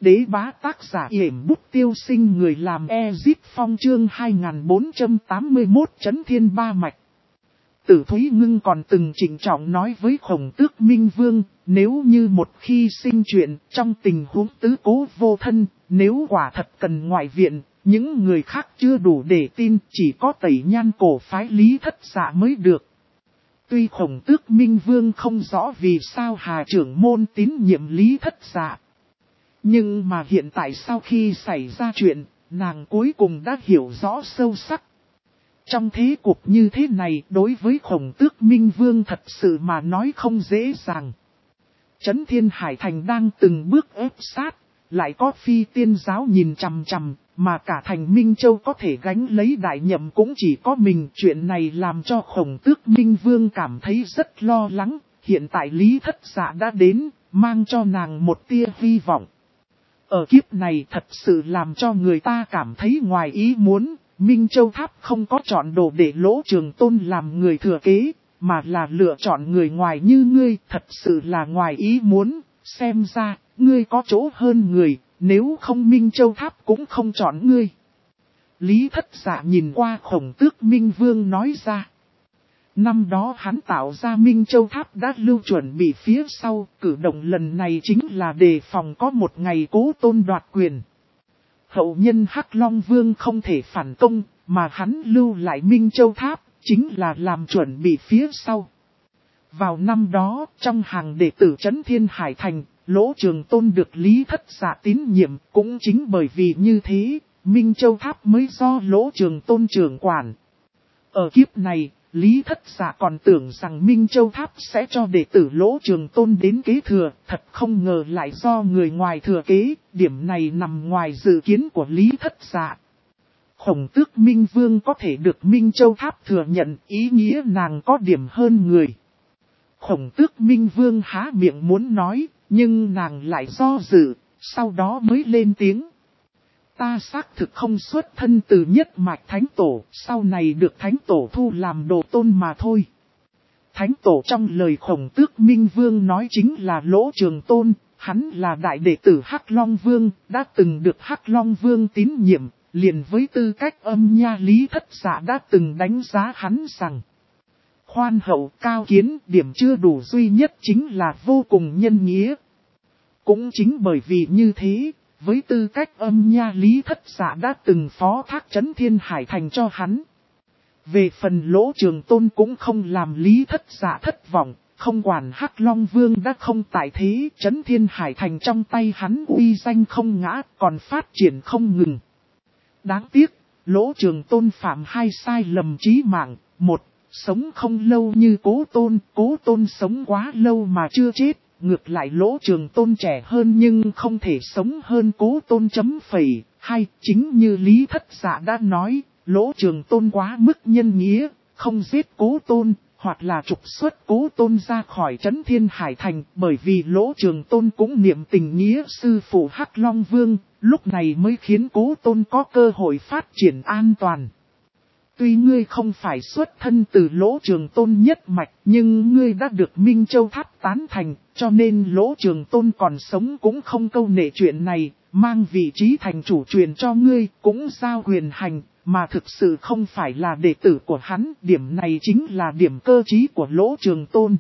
đế bá tác giả yểm bút tiêu sinh người làm Ezip Phong chương 2481 Chấn Thiên Ba Mạch. Tử Thúy Ngưng còn từng trịnh trọng nói với Khổng Tước Minh Vương, nếu như một khi sinh chuyện trong tình huống tứ cố vô thân, nếu quả thật cần ngoại viện, những người khác chưa đủ để tin, chỉ có Tẩy Nhan cổ phái Lý Thất Dạ mới được. Tuy Khổng Tước Minh Vương không rõ vì sao Hà trưởng môn tín nhiệm Lý Thất Dạ, nhưng mà hiện tại sau khi xảy ra chuyện, nàng cuối cùng đã hiểu rõ sâu sắc. Trong thế cuộc như thế này, đối với Khổng Tước Minh Vương thật sự mà nói không dễ dàng. Chấn Thiên Hải Thành đang từng bước ép sát, lại có Phi Tiên giáo nhìn chằm chằm, mà cả thành Minh Châu có thể gánh lấy đại nhậm cũng chỉ có mình. Chuyện này làm cho Khổng Tước Minh Vương cảm thấy rất lo lắng. Hiện tại Lý Thất Dạ đã đến, mang cho nàng một tia hy vọng. Ở kiếp này thật sự làm cho người ta cảm thấy ngoài ý muốn. Minh Châu Tháp không có chọn đồ để Lỗ Trường Tôn làm người thừa kế, mà là lựa chọn người ngoài như ngươi, thật sự là ngoài ý muốn. Xem ra, ngươi có chỗ hơn người, nếu không Minh Châu Tháp cũng không chọn ngươi. Lý Thất Dạ nhìn qua Khổng Tước Minh Vương nói ra. Năm đó hắn tạo ra Minh Châu Tháp đã lưu chuẩn bị phía sau, cử động lần này chính là đề phòng có một ngày Cố Tôn đoạt quyền. Hậu nhân Hắc Long Vương không thể phản công, mà hắn lưu lại Minh Châu Tháp, chính là làm chuẩn bị phía sau. Vào năm đó, trong hàng đệ tử Chấn Thiên Hải Thành, Lỗ Trường Tôn được Lý Thất Dạ tín nhiệm, cũng chính bởi vì như thế, Minh Châu Tháp mới do Lỗ Trường Tôn trưởng quản. Ở kiếp này, Lý Thất Dạ còn tưởng rằng Minh Châu Tháp sẽ cho đệ tử Lỗ Trường Tôn đến kế thừa, thật không ngờ lại do người ngoài thừa kế, điểm này nằm ngoài dự kiến của Lý Thất Dạ. Khổng Tước Minh Vương có thể được Minh Châu Tháp thừa nhận, ý nghĩa nàng có điểm hơn người. Khổng Tước Minh Vương há miệng muốn nói, nhưng nàng lại do dự, sau đó mới lên tiếng. Ta xác thực không xuất thân từ nhất mạch Thánh Tổ, sau này được Thánh Tổ thu làm đồ tôn mà thôi. Thánh Tổ trong lời Khổng Tước Minh Vương nói chính là Lỗ Trường Tôn, hắn là đại đệ tử Hắc Long Vương, đã từng được Hắc Long Vương tín nhiệm, liền với tư cách âm nha Lý Thất Dạ đã từng đánh giá hắn rằng. Khoan hậu cao kiến, điểm chưa đủ duy nhất chính là vô cùng nhân nghĩa. Cũng chính bởi vì như thế, với tư cách âm nha Lý Thất Dạ đã từng phó thác Chấn Thiên Hải Thành cho hắn. Về phần Lỗ Trường Tôn cũng không làm Lý Thất Dạ thất vọng, không quản Hắc Long Vương đã không tại thế, Chấn Thiên Hải Thành trong tay hắn uy danh không ngã, còn phát triển không ngừng. Đáng tiếc, Lỗ Trường Tôn phạm hai sai lầm chí mạng, một, sống không lâu như Cố Tôn sống quá lâu mà chưa chết. Ngược lại Lỗ Trường Tôn trẻ hơn nhưng không thể sống hơn Cố Tôn chấm phẩy. Hai, chính như Lý Thất Dạ đã nói, Lỗ Trường Tôn quá mức nhân nghĩa, không giết Cố Tôn, hoặc là trục xuất Cố Tôn ra khỏi Chấn Thiên Hải Thành, bởi vì Lỗ Trường Tôn cũng niệm tình nghĩa sư phụ Hắc Long Vương, lúc này mới khiến Cố Tôn có cơ hội phát triển an toàn. Tuy ngươi không phải xuất thân từ Lỗ Trường Tôn nhất mạch, nhưng ngươi đã được Minh Châu Tháp tán thành, cho nên Lỗ Trường Tôn còn sống cũng không câu nệ chuyện này, mang vị trí thành chủ truyền cho ngươi, cũng giao quyền hành, mà thực sự không phải là đệ tử của hắn, điểm này chính là điểm cơ trí của Lỗ Trường Tôn.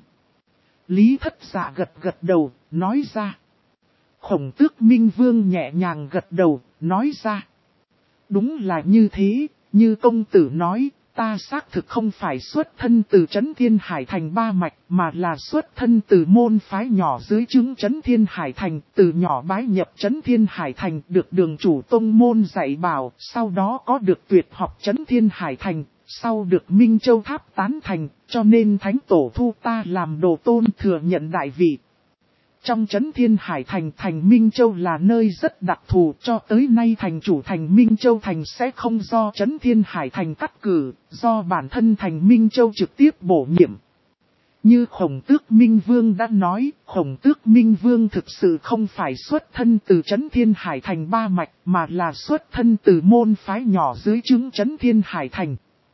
Lý Thất Dạ gật đầu, nói ra. Khổng Tước Minh Vương nhẹ nhàng gật đầu, nói ra. Đúng là như thế. Như công tử nói, ta xác thực không phải xuất thân từ Chấn Thiên Hải Thành ba mạch, mà là xuất thân từ môn phái nhỏ dưới trướng Chấn Thiên Hải Thành, từ nhỏ bái nhập Chấn Thiên Hải Thành, được đường chủ tông môn dạy bảo, sau đó có được tuyệt học Chấn Thiên Hải Thành, sau được Minh Châu Tháp tán thành, cho nên Thánh Tổ thu ta làm đồ tôn thừa nhận đại vị. Trong Chấn Thiên Hải Thành, thành Minh Châu là nơi rất đặc thù, cho tới nay thành chủ thành Minh Châu thành sẽ không do Chấn Thiên Hải Thành cắt cử, do bản thân thành Minh Châu trực tiếp bổ nhiệm. Như Khổng Tước Minh Vương đã nói, Khổng Tước Minh Vương thực sự không phải xuất thân từ Chấn Thiên Hải Thành ba mạch, mà là xuất thân từ môn phái nhỏ dưới trướng Chấn Thiên Hải Thành.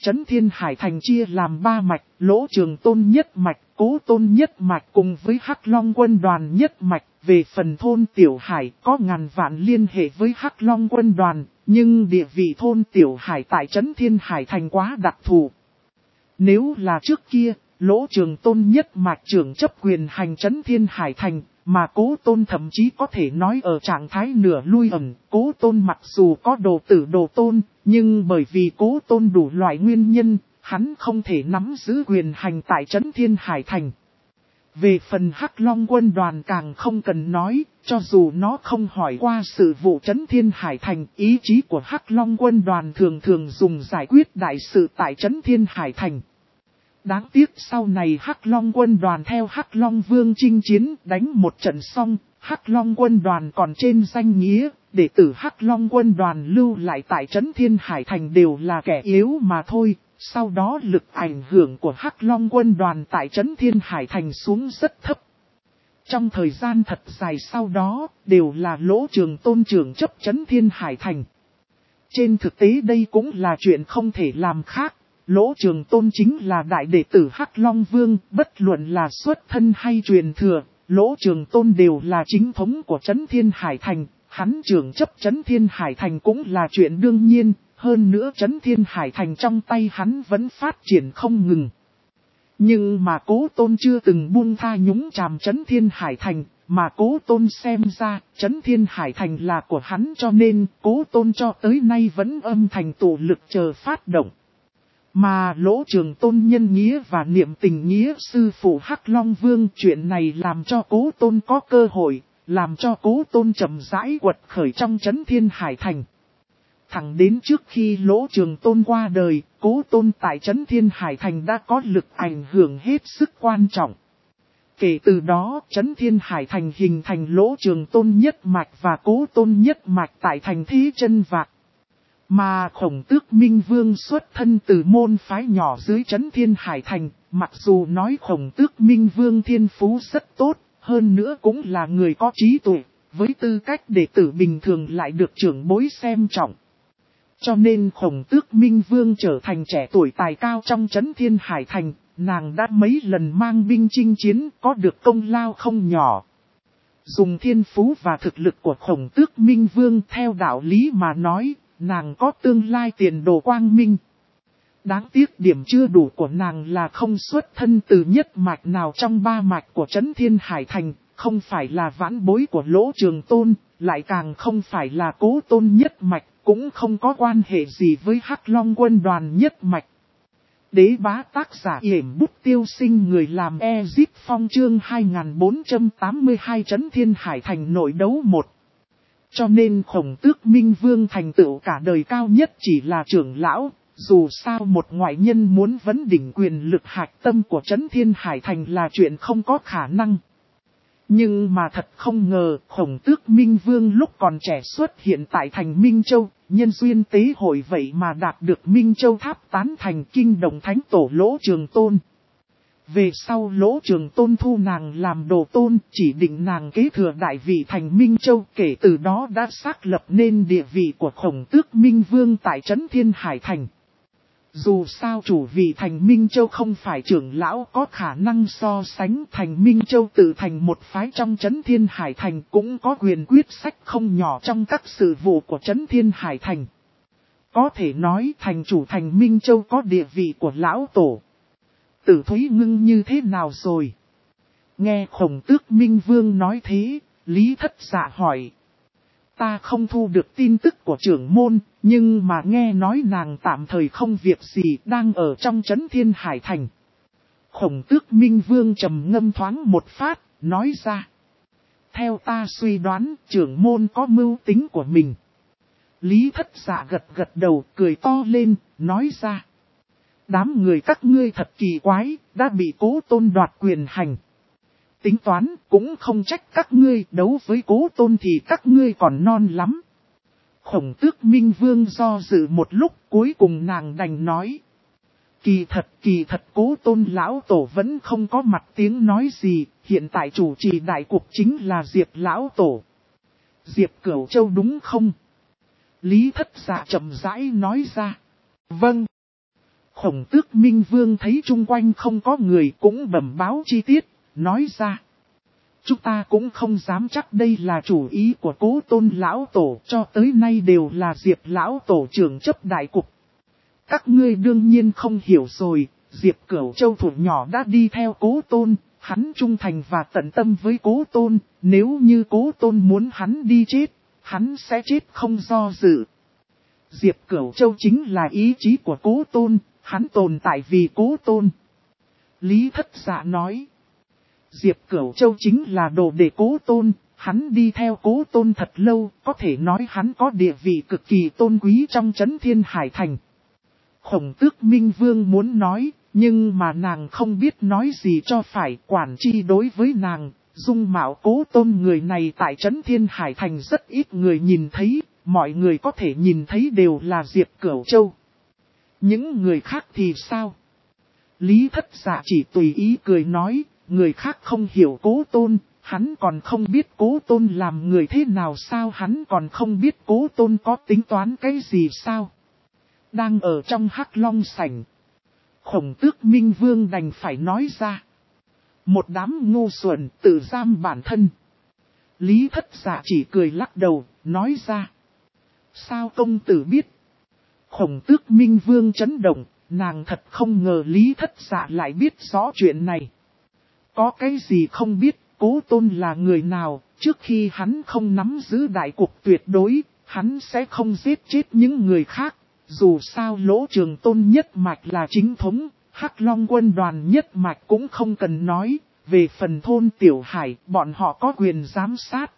Trấn Thiên Hải Thành chia làm 3 mạch, Lỗ Trường Tôn nhất mạch, Cố Tôn nhất mạch cùng với Hắc Long quân đoàn nhất mạch. Về phần thôn Tiểu Hải có ngàn vạn liên hệ với Hắc Long quân đoàn, nhưng địa vị thôn Tiểu Hải tại Trấn Thiên Hải Thành quá đặc thù. Nếu là trước kia, Lỗ Trường Tôn nhất mạch trưởng chấp quyền hành Trấn Thiên Hải Thành, mà Cố Tôn thậm chí có thể nói ở trạng thái nửa lui ẩn. Cố Tôn mặc dù có đồ tử đồ tôn, nhưng bởi vì Cố Tôn đủ loại nguyên nhân, hắn không thể nắm giữ quyền hành tại Trấn Thiên Hải Thành. Về phần Hắc Long quân đoàn càng không cần nói, cho dù nó không hỏi qua sự vụ Trấn Thiên Hải Thành, ý chí của Hắc Long quân đoàn thường dùng giải quyết đại sự tại Trấn Thiên Hải Thành. Đáng tiếc sau này Hắc Long quân đoàn theo Hắc Long Vương chinh chiến đánh một trận xong, Hắc Long quân đoàn còn trên danh nghĩa, đệ tử Hắc Long quân đoàn lưu lại tại Trấn Thiên Hải Thành đều là kẻ yếu mà thôi. Sau đó lực ảnh hưởng của Hắc Long quân đoàn tại Trấn Thiên Hải Thành xuống rất thấp. Trong thời gian thật dài sau đó, đều là Lỗ Trường Tôn trưởng chấp Trấn Thiên Hải Thành. Trên thực tế đây cũng là chuyện không thể làm khác. Lỗ Trường Tôn chính là đại đệ tử Hắc Long Vương, bất luận là xuất thân hay truyền thừa, Lỗ Trường Tôn đều là chính thống của Trấn Thiên Hải Thành, hắn trưởng chấp Trấn Thiên Hải Thành cũng là chuyện đương nhiên, hơn nữa Trấn Thiên Hải Thành trong tay hắn vẫn phát triển không ngừng. Nhưng mà Cố Tôn chưa từng buông tha nhúng chàm Trấn Thiên Hải Thành, mà Cố Tôn xem ra Trấn Thiên Hải Thành là của hắn cho nên Cố Tôn cho tới nay vẫn âm thầm tụ lực chờ phát động. Mà Lỗ Trường Tôn nhân nghĩa và niệm tình nghĩa sư phụ Hắc Long Vương, chuyện này làm cho Cố Tôn có cơ hội, làm cho Cố Tôn chậm rãi quật khởi trong Trấn Thiên Hải Thành. Thẳng đến trước khi Lỗ Trường Tôn qua đời, Cố Tôn tại Trấn Thiên Hải Thành đã có lực ảnh hưởng hết sức quan trọng. Kể từ đó, Trấn Thiên Hải Thành hình thành Lỗ Trường Tôn nhất mạch và Cố Tôn nhất mạch tại thành Thế Chân Vạc. Mà Khổng Tước Minh Vương xuất thân từ môn phái nhỏ dưới Trấn Thiên Hải Thành, mặc dù nói Khổng Tước Minh Vương thiên phú rất tốt, hơn nữa cũng là người có trí tuệ, với tư cách đệ tử bình thường lại được trưởng bối xem trọng. Cho nên Khổng Tước Minh Vương trở thành trẻ tuổi tài cao trong Trấn Thiên Hải Thành, nàng đã mấy lần mang binh chinh chiến có được công lao không nhỏ. Dùng thiên phú và thực lực của Khổng Tước Minh Vương theo đạo lý mà nói, nàng có tương lai tiền đồ quang minh. Đáng tiếc điểm chưa đủ của nàng là không xuất thân từ nhất mạch nào trong 3 mạch của Trấn Thiên Hải Thành, không phải là vãn bối của Lỗ Trường Tôn, lại càng không phải là Cố Tôn nhất mạch, cũng không có quan hệ gì với Hắc Long quân đoàn nhất mạch. Đế bá tác giả yểm bút tiêu sinh, người làm Ezip Phong chương 2482 Trấn Thiên Hải Thành nội đấu 1. Cho nên Khổng Tước Minh Vương thành tựu cả đời cao nhất chỉ là trưởng lão, dù sao một ngoại nhân muốn vấn đỉnh quyền lực hạch tâm của Trấn Thiên Hải Thành là chuyện không có khả năng. Nhưng mà thật không ngờ, Khổng Tước Minh Vương lúc còn trẻ xuất hiện tại thành Minh Châu, nhân duyên tế hội vậy mà đạt được Minh Châu tháp tán thành kinh động thánh tổ Lỗ Trường Tôn. Về sau Lỗ Trường Tôn thu nàng làm đồ tôn, chỉ định nàng kế thừa đại vị thành Minh Châu, kể từ đó đã xác lập nên địa vị của Khổng Tước Minh Vương tại Trấn Thiên Hải Thành. Dù sao chủ vị thành Minh Châu không phải trưởng lão có khả năng so sánh, thành Minh Châu tự thành một phái trong Trấn Thiên Hải Thành cũng có quyền quyết sách không nhỏ trong các sự vụ của Trấn Thiên Hải Thành. Có thể nói thành chủ thành Minh Châu có địa vị của lão tổ. Tử Thúy Ngưng như thế nào rồi? Nghe Khổng Tước Minh Vương nói thế, Lý Thất Dạ hỏi. Ta không thu được tin tức của trưởng môn, nhưng mà nghe nói nàng tạm thời không việc gì đang ở trong Trấn Thiên Hải Thành. Khổng Tước Minh Vương trầm ngâm thoáng một phát, nói ra. Theo ta suy đoán, trưởng môn có mưu tính của mình. Lý Thất Dạ gật đầu, cười to lên, nói ra. Đám người các ngươi thật kỳ quái, đã bị Cố Tôn đoạt quyền hành. Tính toán cũng không trách các ngươi, đấu với Cố Tôn thì các ngươi còn non lắm. Khổng Tước Minh Vương do dự một lúc, cuối cùng nàng đành nói. Kỳ thật Cố Tôn lão tổ vẫn không có mặt tiếng nói gì, hiện tại chủ trì đại cuộc chính là Diệp lão tổ. Diệp Cửu Châu đúng không? Lý Thất Dạ chậm rãi nói ra. Vâng. Khổng Tước Minh Vương thấy chung quanh không có người cũng bẩm báo chi tiết, nói ra. Chúng ta cũng không dám chắc đây là chủ ý của Cố Tôn lão tổ, cho tới nay đều là Diệp lão tổ trưởng chấp đại cục. Các ngươi đương nhiên không hiểu rồi, Diệp Cửu Châu thủ nhỏ đã đi theo Cố Tôn, hắn trung thành và tận tâm với Cố Tôn, nếu như Cố Tôn muốn hắn đi chết, hắn sẽ chết không do dự. Diệp Cửu Châu chính là ý chí của Cố Tôn, hắn tồn tại vì Cố Tôn. Lý Thất Dạ nói. Diệp Cửu Châu chính là đồ đệ Cố Tôn, hắn đi theo Cố Tôn thật lâu, có thể nói hắn có địa vị cực kỳ tôn quý trong Trấn Thiên Hải Thành. Khổng Tước Minh Vương muốn nói, nhưng mà nàng không biết nói gì cho phải. Quản chi đối với nàng, dung mạo Cố Tôn người này tại Trấn Thiên Hải Thành rất ít người nhìn thấy, mọi người có thể nhìn thấy đều là Diệp Cửu Châu. Những người khác thì sao? Lý Thất Dạ chỉ tùy ý cười nói, người khác không hiểu Cố Tôn, hắn còn không biết Cố Tôn làm người thế nào sao, hắn còn không biết Cố Tôn có tính toán cái gì sao. Đang ở trong Hắc Long sảnh, Khổng Tước Minh Vương đành phải nói ra. Một đám ngu xuẩn tự giam bản thân. Lý Thất Dạ chỉ cười lắc đầu, nói ra. Sao công tử biết? Khổng Tước Minh Vương chấn động, nàng thật không ngờ Lý Thất Dạ lại biết rõ chuyện này. Có cái gì không biết, Cố Tôn là người nào, trước khi hắn không nắm giữ đại cục tuyệt đối, hắn sẽ không giết chết những người khác. Dù sao Lỗ Trường Tôn nhất mạch là chính thống, Hắc Long quân đoàn nhất mạch cũng không cần nói, về phần thôn Tiểu Hải, bọn họ có quyền giám sát.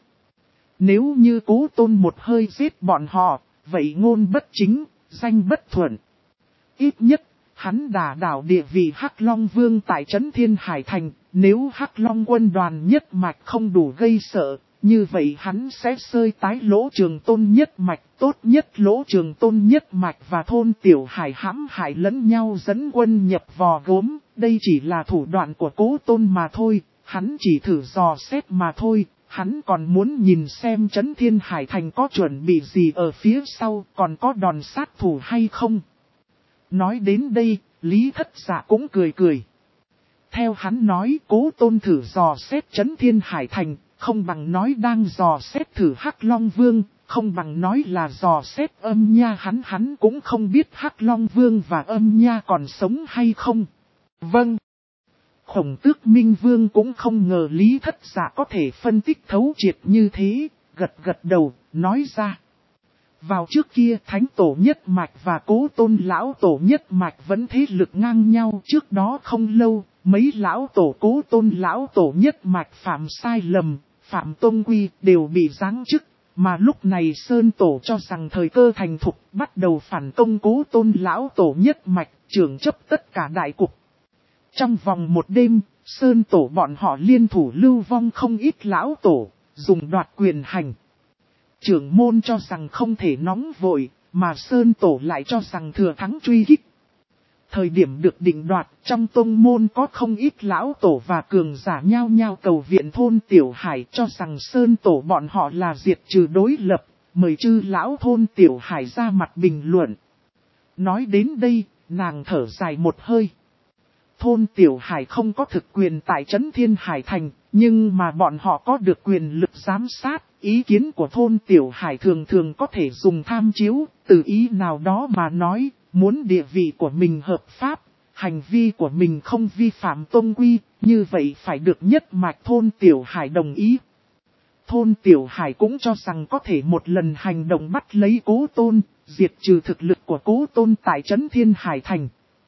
Nếu như Cố Tôn một hơi giết bọn họ, vậy ngôn bất chính, danh bất thuận. Ít nhất, hắn đả đảo địa vị Hắc Long Vương tại Trấn Thiên Hải Thành, nếu Hắc Long quân đoàn nhất mạch không đủ gây sợ, như vậy hắn sẽ sơi tái Lỗ Trường Tôn nhất mạch, tốt nhất Lỗ Trường Tôn nhất mạch và thôn Tiểu Hải hãm hại lẫn nhau dẫn quân nhập vò gốm, đây chỉ là thủ đoạn của Cố Tôn mà thôi, hắn chỉ thử dò xét mà thôi. Hắn còn muốn nhìn xem Trấn Thiên Hải Thành có chuẩn bị gì ở phía sau, còn có đòn sát thủ hay không. Nói đến đây, Lý Thất Dạ cũng cười cười. Theo hắn nói, Cố Tôn thử dò xét Trấn Thiên Hải Thành, không bằng nói đang dò xét thử Hắc Long Vương, không bằng nói là dò xét Âm Nha. Hắn cũng không biết Hắc Long Vương và Âm Nha còn sống hay không. Vâng. Khổng Tước Minh Vương cũng không ngờ Lý Thất Dạ có thể phân tích thấu triệt như thế, gật đầu, nói ra. Vào trước kia Thánh Tổ nhất mạch và Cố Tôn lão tổ nhất mạch vẫn thế lực ngang nhau, trước đó không lâu, mấy lão tổ Cố Tôn lão tổ nhất mạch phạm sai lầm, phạm tôn quy đều bị giáng chức, mà lúc này Sơn Tổ cho rằng thời cơ thành thục, bắt đầu phản công Cố Tôn lão tổ nhất mạch, trưởng chấp tất cả đại cục. Trong vòng một đêm, Sơn Tổ bọn họ liên thủ lưu vong không ít lão tổ, dùng đoạt quyền hành. Trưởng môn cho rằng không thể nóng vội, mà Sơn Tổ lại cho rằng thừa thắng truy kích. Thời điểm được định đoạt, trong tông môn có không ít lão tổ và cường giả nhao nhao cầu viện thôn Tiểu Hải, cho rằng Sơn Tổ bọn họ là diệt trừ đối lập, mời chư lão thôn Tiểu Hải ra mặt bình luận. Nói đến đây, nàng thở dài một hơi. Thôn Tiểu Hải không có thực quyền tại Trấn Thiên Hải Thành, nhưng mà bọn họ có được quyền lực giám sát. Ý kiến của thôn Tiểu Hải thường thường có thể dùng tham chiếu, từ ý nào đó mà nói, muốn địa vị của mình hợp pháp, hành vi của mình không vi phạm tôn quy, như vậy phải được nhất mạch thôn Tiểu Hải đồng ý. Thôn Tiểu Hải cũng cho rằng có thể một lần hành động bắt lấy Cố Tôn, diệt trừ thực lực của Cố Tôn tại Trấn Thiên Hải Thành.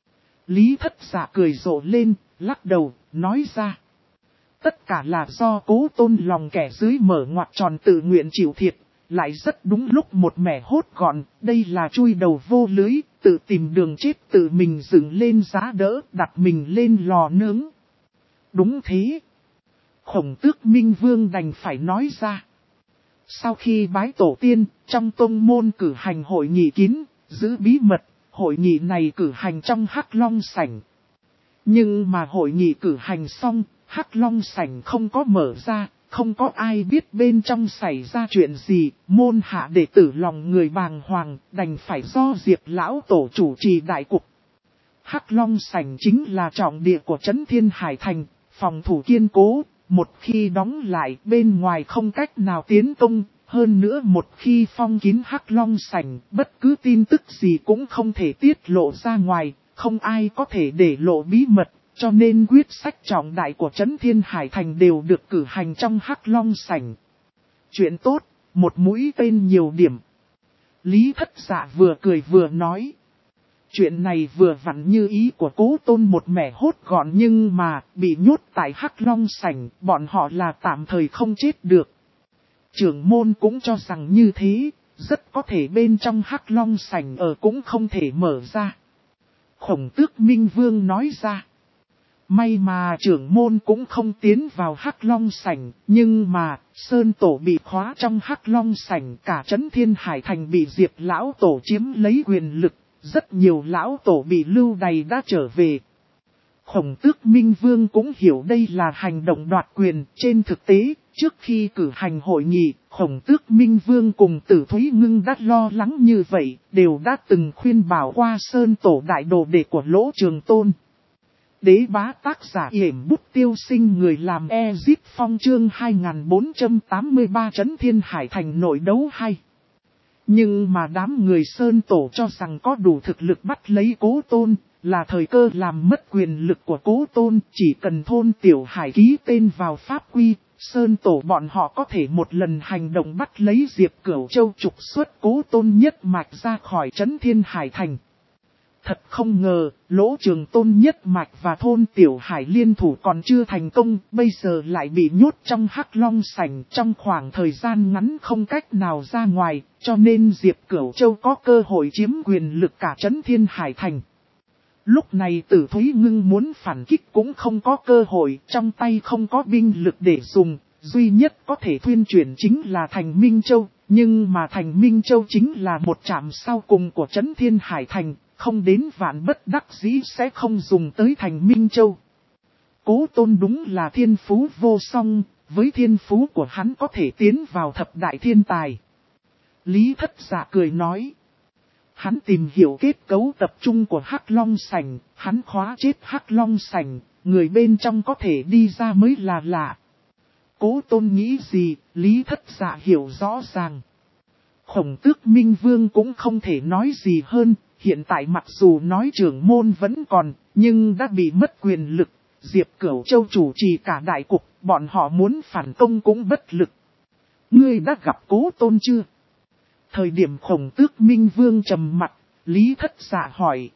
Lý Thất Dạ cười rộ lên, lắc đầu, nói ra. Tất cả là do Cố Tôn lòng kẻ dưới mở ngoặt tròn tự nguyện chịu thiệt, lại rất đúng lúc một mẻ hốt gọn, đây là chui đầu vô lưới, tự tìm đường chết tự mình dựng lên giá đỡ, đặt mình lên lò nướng. Đúng thế. Khổng Tước Minh Vương đành phải nói ra. Sau khi bái tổ tiên, trong tông môn cử hành hội nghị kín, giữ bí mật, hội nghị này cử hành trong Hắc Long sảnh. Nhưng mà hội nghị cử hành xong, Hắc Long sảnh không có mở ra, không có ai biết bên trong xảy ra chuyện gì, môn hạ đệ tử lòng người bàng hoàng, đành phải do Diệp lão tổ chủ trì đại cục. Hắc Long Sảnh chính là trọng địa của Trấn Thiên Hải Thành, phòng thủ kiên cố, một khi đóng lại bên ngoài không cách nào tiến công, hơn nữa một khi phong kín Hắc Long Sảnh, bất cứ tin tức gì cũng không thể tiết lộ ra ngoài, không ai có thể để lộ bí mật, cho nên quyết sách trọng đại của Trấn Thiên Hải Thành đều được cử hành trong Hắc Long Sảnh. Chuyện tốt, một mũi tên nhiều điểm. Lý Thất Dạ vừa cười vừa nói. Chuyện này vừa vặn như ý của Cố Tôn một mẻ hốt gọn, nhưng mà bị nhốt tại Hắc Long Sảnh, bọn họ là tạm thời không chết được. Trưởng môn cũng cho rằng như thế, rất có thể bên trong Hắc Long Sảnh ở cũng không thể mở ra. Khổng Tước Minh Vương nói ra. May mà trưởng môn cũng không tiến vào Hắc Long Sảnh, nhưng mà Sơn Tổ bị khóa trong Hắc Long Sảnh, cả Trấn Thiên Hải Thành bị Diệp Lão Tổ chiếm lấy quyền lực, rất nhiều Lão Tổ bị lưu đày đã trở về. Khổng Tước Minh Vương cũng hiểu đây là hành động đoạt quyền. Trên thực tế, trước khi cử hành hội nghị, Khổng Tước Minh Vương cùng Tử Thúy Ngưng đã lo lắng như vậy, đều đã từng khuyên bảo qua Sơn Tổ đại đồ đệ của Lỗ Trường Tôn. Đế bá tác giả yểm bút tiêu sinh, người làm Ezip Phong chương 2483 Trấn Thiên Hải Thành nội đấu hay. Nhưng mà đám người Sơn Tổ cho rằng có đủ thực lực bắt lấy Cố Tôn, là thời cơ làm mất quyền lực của Cố Tôn, chỉ cần thôn Tiểu Hải ký tên vào pháp quy, Sơn Tổ bọn họ có thể một lần hành động bắt lấy Diệp Cửu Châu, trục xuất Cố Tôn nhất mạch ra khỏi Trấn Thiên Hải Thành. Thật không ngờ, Lỗ Trường Tôn nhất mạch và thôn Tiểu Hải liên thủ còn chưa thành công, bây giờ lại bị nhốt trong Hắc Long Sảnh trong khoảng thời gian ngắn không cách nào ra ngoài, cho nên Diệp Cửu Châu có cơ hội chiếm quyền lực cả Trấn Thiên Hải Thành. Lúc này Tử Thúy Ngưng muốn phản kích cũng không có cơ hội, trong tay không có binh lực để dùng, duy nhất có thể thuyên chuyển chính là Thành Minh Châu, nhưng mà Thành Minh Châu chính là một trạm sau cùng của Trấn Thiên Hải Thành. Không đến vạn bất đắc dĩ sẽ không dùng tới Thành Minh Châu. Cố Tôn đúng là thiên phú vô song, với thiên phú của hắn có thể tiến vào thập đại thiên tài. Lý Thất Dạ cười nói. Hắn tìm hiểu kết cấu tập trung của Hắc Long Sảnh, hắn khóa chết Hắc Long Sảnh, người bên trong có thể đi ra mới là lạ. Cố Tôn nghĩ gì, Lý Thất Dạ hiểu rõ ràng. Khổng Tước Minh Vương cũng không thể nói gì hơn. Hiện tại mặc dù nói trưởng môn vẫn còn, nhưng đã bị mất quyền lực, Diệp Cửu Châu chủ trì cả đại cục, bọn họ muốn phản công cũng bất lực. Ngươi đã gặp Cố Tôn chưa? Thời điểm Khổng Tước Minh Vương trầm mặt, Lý Thất Dạ hỏi.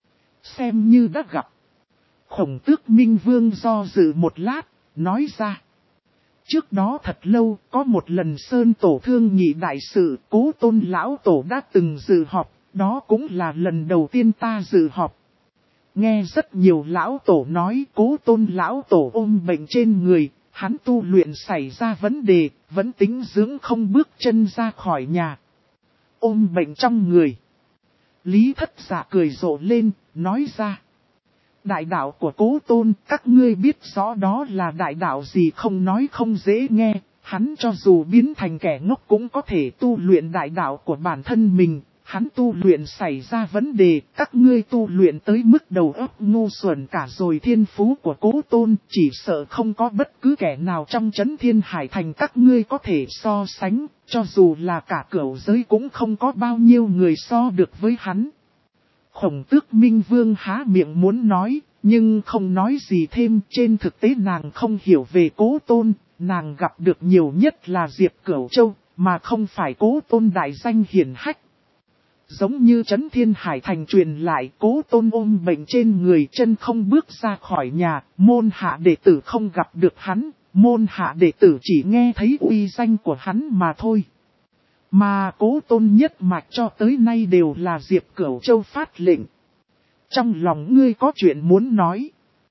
Xem như đã gặp. Khổng Tước Minh Vương do dự một lát, nói ra. Trước đó thật lâu, có một lần Sơn Tổ thương nghị đại sự, Cố Tôn Lão Tổ đã từng dự họp. Đó cũng là lần đầu tiên ta dự họp. Nghe rất nhiều lão tổ nói Cố Tôn Lão Tổ ôm bệnh trên người, hắn tu luyện xảy ra vấn đề, vẫn tính dưỡng không bước chân ra khỏi nhà. Ôm bệnh trong người. Lý Thất Dạ cười rộ lên, nói ra. Đại đạo của Cố Tôn, các ngươi biết rõ đó là đại đạo gì không nói không dễ nghe, hắn cho dù biến thành kẻ ngốc cũng có thể tu luyện đại đạo của bản thân mình. Hắn tu luyện xảy ra vấn đề, các ngươi tu luyện tới mức đầu óc ngu xuẩn cả rồi. Thiên phú của Cố Tôn chỉ sợ không có bất cứ kẻ nào trong Trấn Thiên Hải Thành các ngươi có thể so sánh, cho dù là cả cửu giới cũng không có bao nhiêu người so được với hắn. Khổng Tước Minh Vương há miệng muốn nói, nhưng không nói gì thêm. Trên thực tế nàng không hiểu về Cố Tôn, nàng gặp được nhiều nhất là Diệp Cửu Châu, mà không phải Cố Tôn đại danh hiển hách. Giống như Trấn Thiên Hải Thành truyền lại, Cố Tôn ôm bệnh trên người, chân không bước ra khỏi nhà, môn hạ đệ tử không gặp được hắn, môn hạ đệ tử chỉ nghe thấy uy danh của hắn mà thôi. Mà Cố Tôn nhất mạch cho tới nay đều là Diệp Cửu Châu phát lệnh. Trong lòng ngươi có chuyện muốn nói.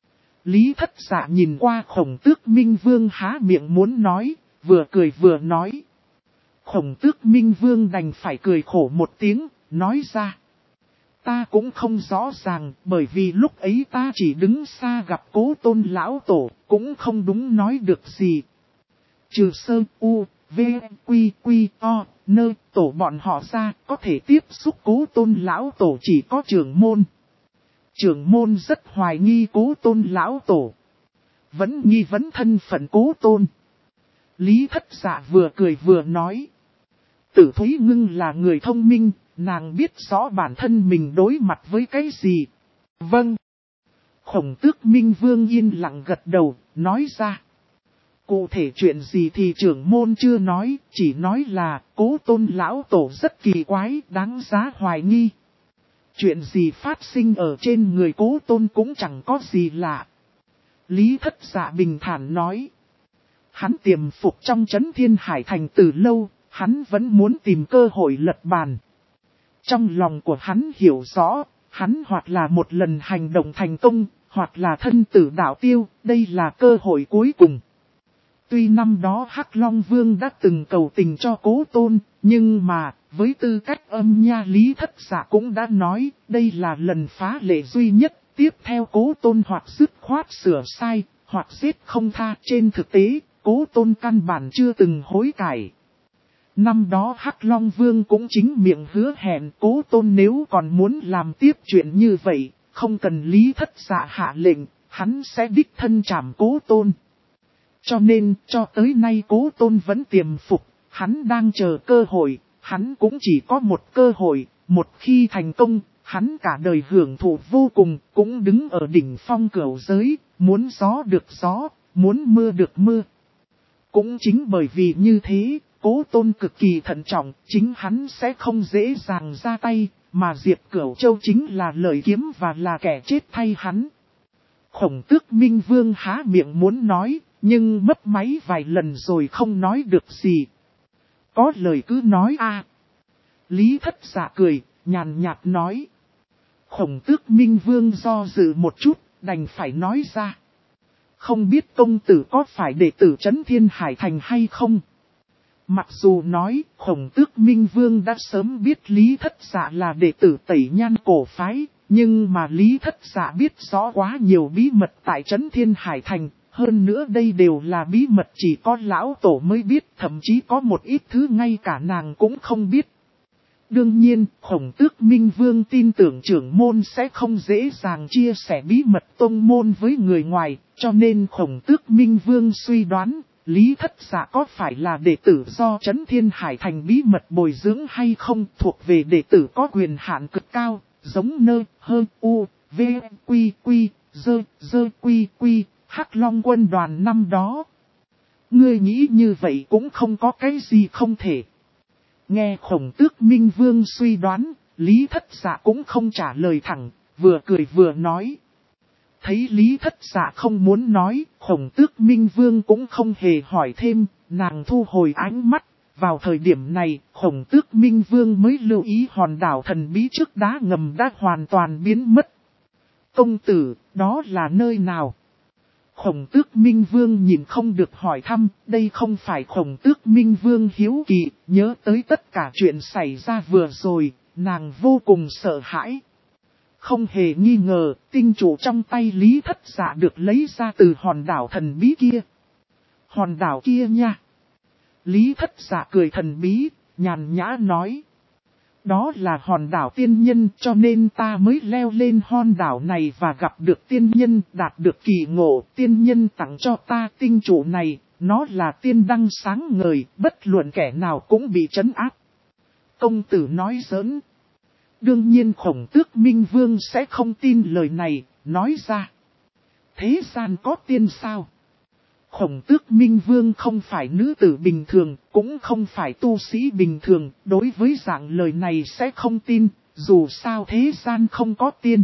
Lý Thất Dạ nhìn qua Khổng Tước Minh Vương há miệng muốn nói, vừa cười vừa nói. Khổng Tước Minh Vương đành phải cười khổ một tiếng, nói ra. Ta cũng không rõ ràng, bởi vì lúc ấy ta chỉ đứng xa gặp Cố Tôn Lão Tổ, cũng không đúng nói được gì. Trừ Sơ, U, V, Quy, Quy, O, Nơ, Tổ bọn họ ra, có thể tiếp xúc Cố Tôn Lão Tổ chỉ có trưởng môn. Trưởng môn rất hoài nghi Cố Tôn lão tổ. Vẫn nghi vấn thân phận Cố Tôn. Lý Thất Dạ vừa cười vừa nói. Tử Thúy Ngưng là người thông minh, nàng biết rõ bản thân mình đối mặt với cái gì. Vâng. Khổng Tước Minh Vương yên lặng gật đầu, nói ra. Cụ thể chuyện gì thì trưởng môn chưa nói, chỉ nói là Cố Tôn lão tổ rất kỳ quái, đáng giá hoài nghi. Chuyện gì phát sinh ở trên người Cố Tôn cũng chẳng có gì lạ. Lý Thất Dạ bình thản nói. Hắn tiềm phục trong Trấn Thiên Hải Thành từ lâu, hắn vẫn muốn tìm cơ hội lật bàn. Trong lòng của hắn hiểu rõ, hắn hoặc là một lần hành động thành công, hoặc là thân tử đạo tiêu, đây là cơ hội cuối cùng. Tuy năm đó Hắc Long Vương đã từng cầu tình cho Cố Tôn, nhưng mà, với tư cách âm nha Lý Thất Dạ cũng đã nói, đây là lần phá lệ duy nhất, tiếp theo Cố Tôn hoặc dứt khoát sửa sai, hoặc giết không tha. Trên thực tế, Cố Tôn căn bản chưa từng hối cải. Năm đó Hắc Long Vương cũng chính miệng hứa hẹn Cố Tôn nếu còn muốn làm tiếp chuyện như vậy, không cần Lý Thất Dạ hạ lệnh, hắn sẽ đích thân trảm Cố Tôn. Cho nên, cho tới nay Cố Tôn vẫn tiềm phục, hắn đang chờ cơ hội, hắn cũng chỉ có một cơ hội, một khi thành công, hắn cả đời hưởng thụ vô cùng, cũng đứng ở đỉnh phong cửu giới, muốn gió được gió, muốn mưa được mưa. Cũng chính bởi vì như thế, Cố Tôn cực kỳ thận trọng, chính hắn sẽ không dễ dàng ra tay, mà Diệp Cửu Châu chính là lợi kiếm và là kẻ chết thay hắn. Khổng Tước Minh Vương há miệng muốn nói, nhưng mấp máy vài lần rồi không nói được gì. Có lời cứ nói a. Lý Thất Dạ cười, nhàn nhạt nói. Khổng Tước Minh Vương do dự một chút, đành phải nói ra. Không biết công tử có phải đệ tử Trấn Thiên Hải Thành hay không? Mặc dù nói, Khổng Tước Minh Vương đã sớm biết Lý Thất Dạ là đệ tử Tẩy Nhan cổ phái, nhưng mà Lý Thất Dạ biết rõ quá nhiều bí mật tại Trấn Thiên Hải Thành, hơn nữa đây đều là bí mật chỉ có lão tổ mới biết, thậm chí có một ít thứ ngay cả nàng cũng không biết. Đương nhiên, Khổng Tước Minh Vương tin tưởng trưởng môn sẽ không dễ dàng chia sẻ bí mật tông môn với người ngoài, cho nên Khổng Tước Minh Vương suy đoán, Lý Thất Dạ có phải là đệ tử do Trấn Thiên Hải Thành bí mật bồi dưỡng hay không, thuộc về đệ tử có quyền hạn cực cao, giống nơ, hơ, u, v, quy, quy, dơ, quy, quy, Hắc Long quân đoàn năm đó. Ngươi nghĩ như vậy cũng không có cái gì không thể. Nghe Khổng Tước Minh Vương suy đoán, Lý Thất Dạ cũng không trả lời thẳng, vừa cười vừa nói. Thấy Lý Thất Dạ không muốn nói, Khổng Tước Minh Vương cũng không hề hỏi thêm, nàng thu hồi ánh mắt. Vào thời điểm này, Khổng Tước Minh Vương mới lưu ý hòn đảo thần bí trước đá ngầm đã hoàn toàn biến mất. Công tử, đó là nơi nào? Khổng Tước Minh Vương nhìn không được hỏi thăm, đây không phải Khổng Tước Minh Vương hiếu kỳ, nhớ tới tất cả chuyện xảy ra vừa rồi, nàng vô cùng sợ hãi. Không hề nghi ngờ, tinh trụ trong tay Lý Thất Dạ được lấy ra từ hòn đảo thần bí kia. Hòn đảo kia nha. Lý Thất Dạ cười thần bí, nhàn nhã nói. Đó là hòn đảo tiên nhân cho nên ta mới leo lên hòn đảo này và gặp được tiên nhân, đạt được kỳ ngộ. Tiên nhân tặng cho ta tinh trụ này, nó là tiên đăng sáng ngời, bất luận kẻ nào cũng bị trấn áp. Công tử nói giỡn. Đương nhiên Khổng Tước Minh Vương sẽ không tin lời này, nói ra. Thế gian có tiên sao? Khổng Tước Minh Vương không phải nữ tử bình thường, cũng không phải tu sĩ bình thường, đối với dạng lời này sẽ không tin, dù sao thế gian không có tiên.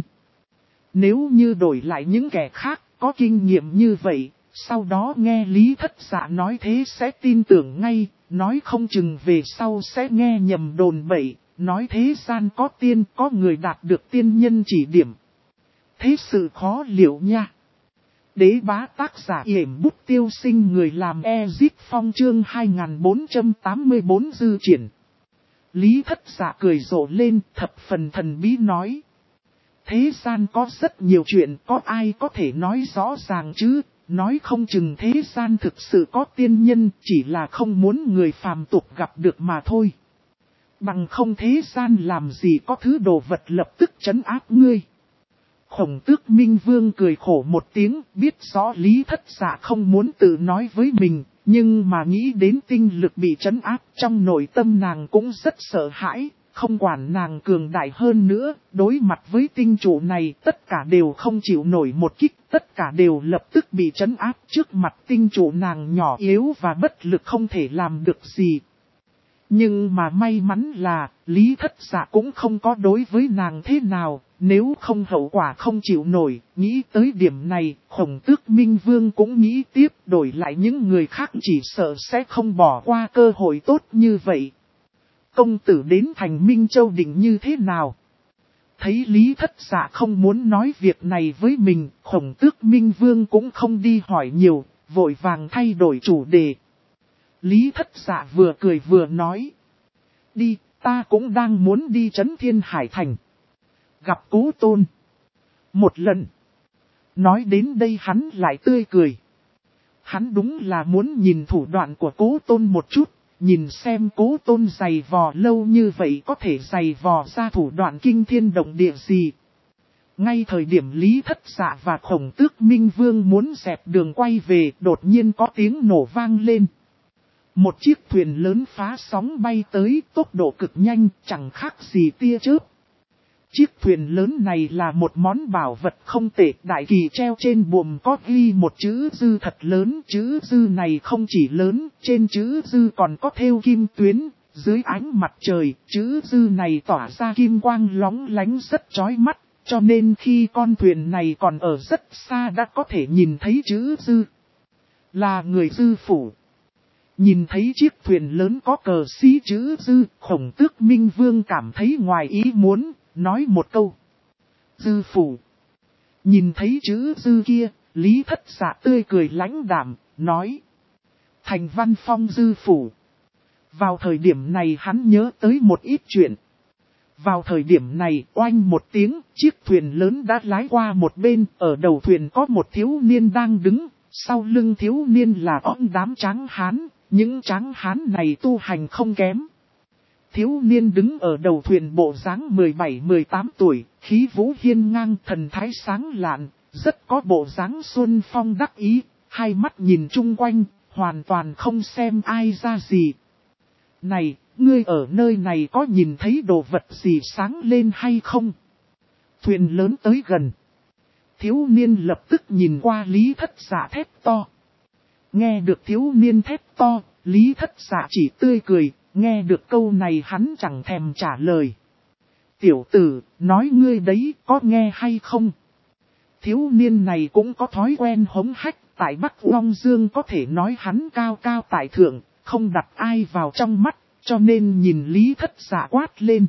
Nếu như đổi lại những kẻ khác, có kinh nghiệm như vậy, sau đó nghe Lý Thất Dạ nói thế sẽ tin tưởng ngay, nói không chừng về sau sẽ nghe nhầm đồn bậy, nói thế gian có tiên, có người đạt được tiên nhân chỉ điểm. Thế sự khó liệu nha. Đế bá tác giả yểm bút tiêu sinh người làm Ezip Phong chương 2484 dư triển. Lý Thất Dạ cười rộ lên, thập phần thần bí nói. Thế gian có rất nhiều chuyện, có ai có thể nói rõ ràng chứ, nói không chừng thế gian thực sự có tiên nhân, chỉ là không muốn người phàm tục gặp được mà thôi. Bằng không thế gian làm gì có thứ đồ vật lập tức trấn áp ngươi. Khổng Tước Minh Vương cười khổ một tiếng, biết rõ Lý Thất Dạ không muốn tự nói với mình, nhưng mà nghĩ đến tinh lực bị trấn áp, trong nội tâm nàng cũng rất sợ hãi, không quản nàng cường đại hơn nữa, đối mặt với tinh trụ này tất cả đều không chịu nổi một kích, tất cả đều lập tức bị trấn áp trước mặt tinh trụ nàng nhỏ yếu và bất lực không thể làm được gì. Nhưng mà may mắn là, Lý Thất Dạ cũng không có đối với nàng thế nào, nếu không hậu quả không chịu nổi, nghĩ tới điểm này, Khổng Tước Minh Vương cũng nghĩ tiếp đổi lại những người khác chỉ sợ sẽ không bỏ qua cơ hội tốt như vậy. Công tử đến thành Minh Châu định như thế nào? Thấy Lý Thất Dạ không muốn nói việc này với mình, Khổng Tước Minh Vương cũng không đi hỏi nhiều, vội vàng thay đổi chủ đề. Lý Thất Dạ vừa cười vừa nói. Đi, ta cũng đang muốn đi Trấn Thiên Hải Thành. Gặp Cố Tôn. Một lần. Nói đến đây hắn lại tươi cười. Hắn đúng là muốn nhìn thủ đoạn của Cố Tôn một chút. Nhìn xem Cố Tôn giày vò lâu như vậy có thể giày vò ra thủ đoạn kinh thiên động địa gì. Ngay thời điểm Lý Thất Dạ và Khổng Tước Minh Vương muốn dẹp đường quay về, đột nhiên có tiếng nổ vang lên. Một chiếc thuyền lớn phá sóng bay tới, tốc độ cực nhanh, chẳng khác gì tia chớp. Chiếc thuyền lớn này là một món bảo vật không tệ, đại kỳ treo trên buồm có ghi một chữ dư thật lớn. Chữ dư này không chỉ lớn, trên chữ dư còn có thêu kim tuyến, dưới ánh mặt trời, chữ dư này tỏa ra kim quang lóng lánh rất chói mắt, cho nên khi con thuyền này còn ở rất xa đã có thể nhìn thấy chữ dư. Là người dư phủ. Nhìn thấy chiếc thuyền lớn có cờ xí chữ dư, Khổng Tước Minh Vương cảm thấy ngoài ý muốn, nói một câu. Dư phủ. Nhìn thấy chữ dư kia, Lý Thất Dạ tươi cười lãnh đạm, nói. Thành Văn Phong dư phủ. Vào thời điểm này hắn nhớ tới một ít chuyện. Vào thời điểm này, oanh một tiếng, chiếc thuyền lớn đã lái qua một bên, ở đầu thuyền có một thiếu niên đang đứng, sau lưng thiếu niên là đám tráng hán. Những tráng hán này tu hành không kém. Thiếu niên đứng ở đầu thuyền bộ dáng 17-18 tuổi, khí vũ hiên ngang, thần thái sáng lạn, rất có bộ dáng xuân phong đắc ý, hai mắt nhìn chung quanh, hoàn toàn không xem ai ra gì. Này, ngươi ở nơi này có nhìn thấy đồ vật gì sáng lên hay không? Thuyền lớn tới gần. Thiếu niên lập tức nhìn qua Lý Thất Dạ thét to. Nghe được thiếu niên thét to, Lý Thất Dạ chỉ tươi cười, nghe được câu này hắn chẳng thèm trả lời. Tiểu tử, nói ngươi đấy, có nghe hay không? Thiếu niên này cũng có thói quen hống hách, tại Bắc Long Dương có thể nói hắn cao cao tại thượng, không đặt ai vào trong mắt, cho nên nhìn Lý Thất Dạ quát lên.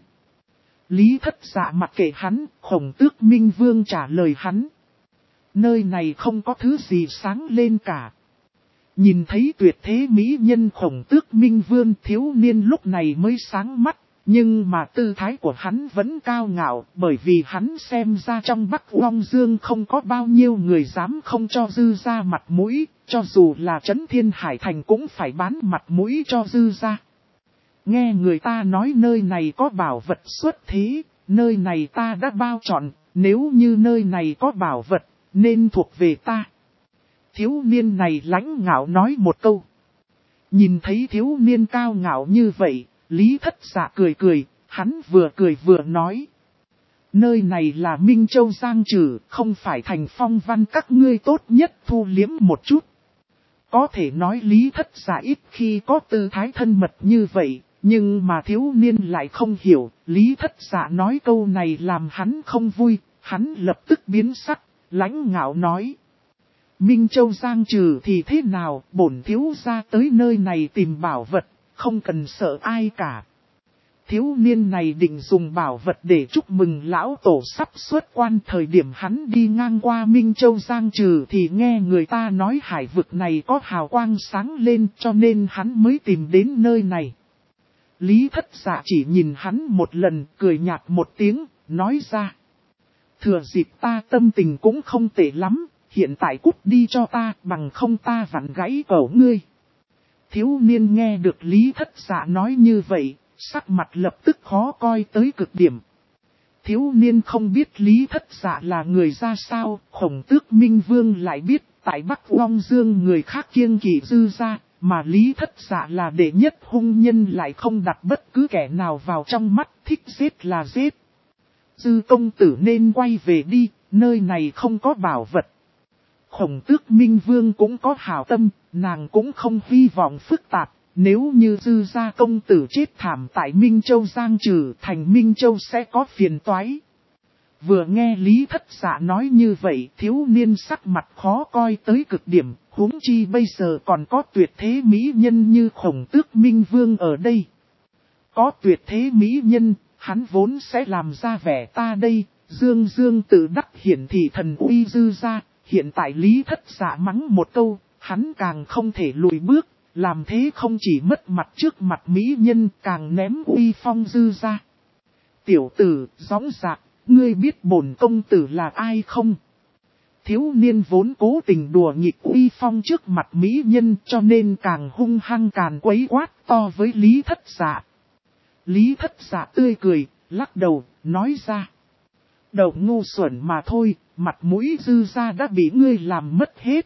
Lý Thất Dạ mặc kệ hắn, Khổng Tước Minh Vương trả lời hắn. Nơi này không có thứ gì sáng lên cả. Nhìn thấy tuyệt thế mỹ nhân Khổng Tước Minh Vương, thiếu niên lúc này mới sáng mắt, nhưng mà tư thái của hắn vẫn cao ngạo, bởi vì hắn xem ra trong Bắc Long Dương không có bao nhiêu người dám không cho dư ra mặt mũi, cho dù là Trấn Thiên Hải Thành cũng phải bán mặt mũi cho dư ra. Nghe người ta nói nơi này có bảo vật xuất thế, nơi này ta đã bao trọn, nếu như nơi này có bảo vật, nên thuộc về ta. Thiếu niên này lãnh ngạo nói một câu. Nhìn thấy thiếu niên cao ngạo như vậy, Lý Thất Dạ cười cười, hắn vừa cười vừa nói. Nơi này là Minh Châu Giang Trử, không phải Thành Phong Văn, các ngươi tốt nhất thu liếm một chút. Có thể nói Lý Thất Dạ ít khi có tư thái thân mật như vậy, nhưng mà thiếu niên lại không hiểu, Lý Thất Dạ nói câu này làm hắn không vui, hắn lập tức biến sắc, lãnh ngạo nói. Minh Châu Giang Trừ thì thế nào, bổn thiếu gia tới nơi này tìm bảo vật, không cần sợ ai cả. Thiếu niên này định dùng bảo vật để chúc mừng lão tổ sắp xuất quan. Thời điểm hắn đi ngang qua Minh Châu Giang Trừ thì nghe người ta nói hải vực này có hào quang sáng lên, cho nên hắn mới tìm đến nơi này. Lý Thất Dạ chỉ nhìn hắn một lần, cười nhạt một tiếng, nói ra. Thừa dịp ta tâm tình cũng không tệ lắm. Hiện tại cút đi cho ta, bằng không ta vặn gãy cổ ngươi. Thiếu niên nghe được Lý Thất Dạ nói như vậy, sắc mặt lập tức khó coi tới cực điểm. Thiếu niên không biết Lý Thất Dạ là người ra sao, Khổng Tước Minh Vương lại biết tại Bắc Long Dương người khác kiêng kỵ Dư gia, mà Lý Thất Dạ là đệ nhất hung nhân lại không đặt bất cứ kẻ nào vào trong mắt, thích giết là giết. Dư công tử nên quay về đi, nơi này không có bảo vật. Khổng Tước Minh Vương cũng có hảo tâm, nàng cũng không hy vọng phức tạp. Nếu như Dư gia công tử chết thảm tại Minh Châu Giang Trừ, thành Minh Châu sẽ có phiền toái. Vừa nghe Lý Thất Dạ nói như vậy, thiếu niên sắc mặt khó coi tới cực điểm, huống chi bây giờ còn có tuyệt thế mỹ nhân như Khổng Tước Minh Vương ở đây. Có tuyệt thế mỹ nhân, hắn vốn sẽ làm ra vẻ ta đây, dương dương tự đắc hiển thị thần uy Dư gia. Hiện tại Lý Thất Dạ mắng một câu, hắn càng không thể lùi bước. Làm thế không chỉ mất mặt trước mặt mỹ nhân, càng ném uy phong Dư gia. Tiểu tử, gióng dạc, ngươi biết bổn công tử là ai không? Thiếu niên vốn cố tình đùa nghịch uy phong trước mặt mỹ nhân, cho nên càng hung hăng càng quấy quát to với Lý Thất Dạ. Lý Thất Dạ tươi cười, lắc đầu, nói ra. Đầu ngu xuẩn mà thôi, mặt mũi Dư gia đã bị ngươi làm mất hết.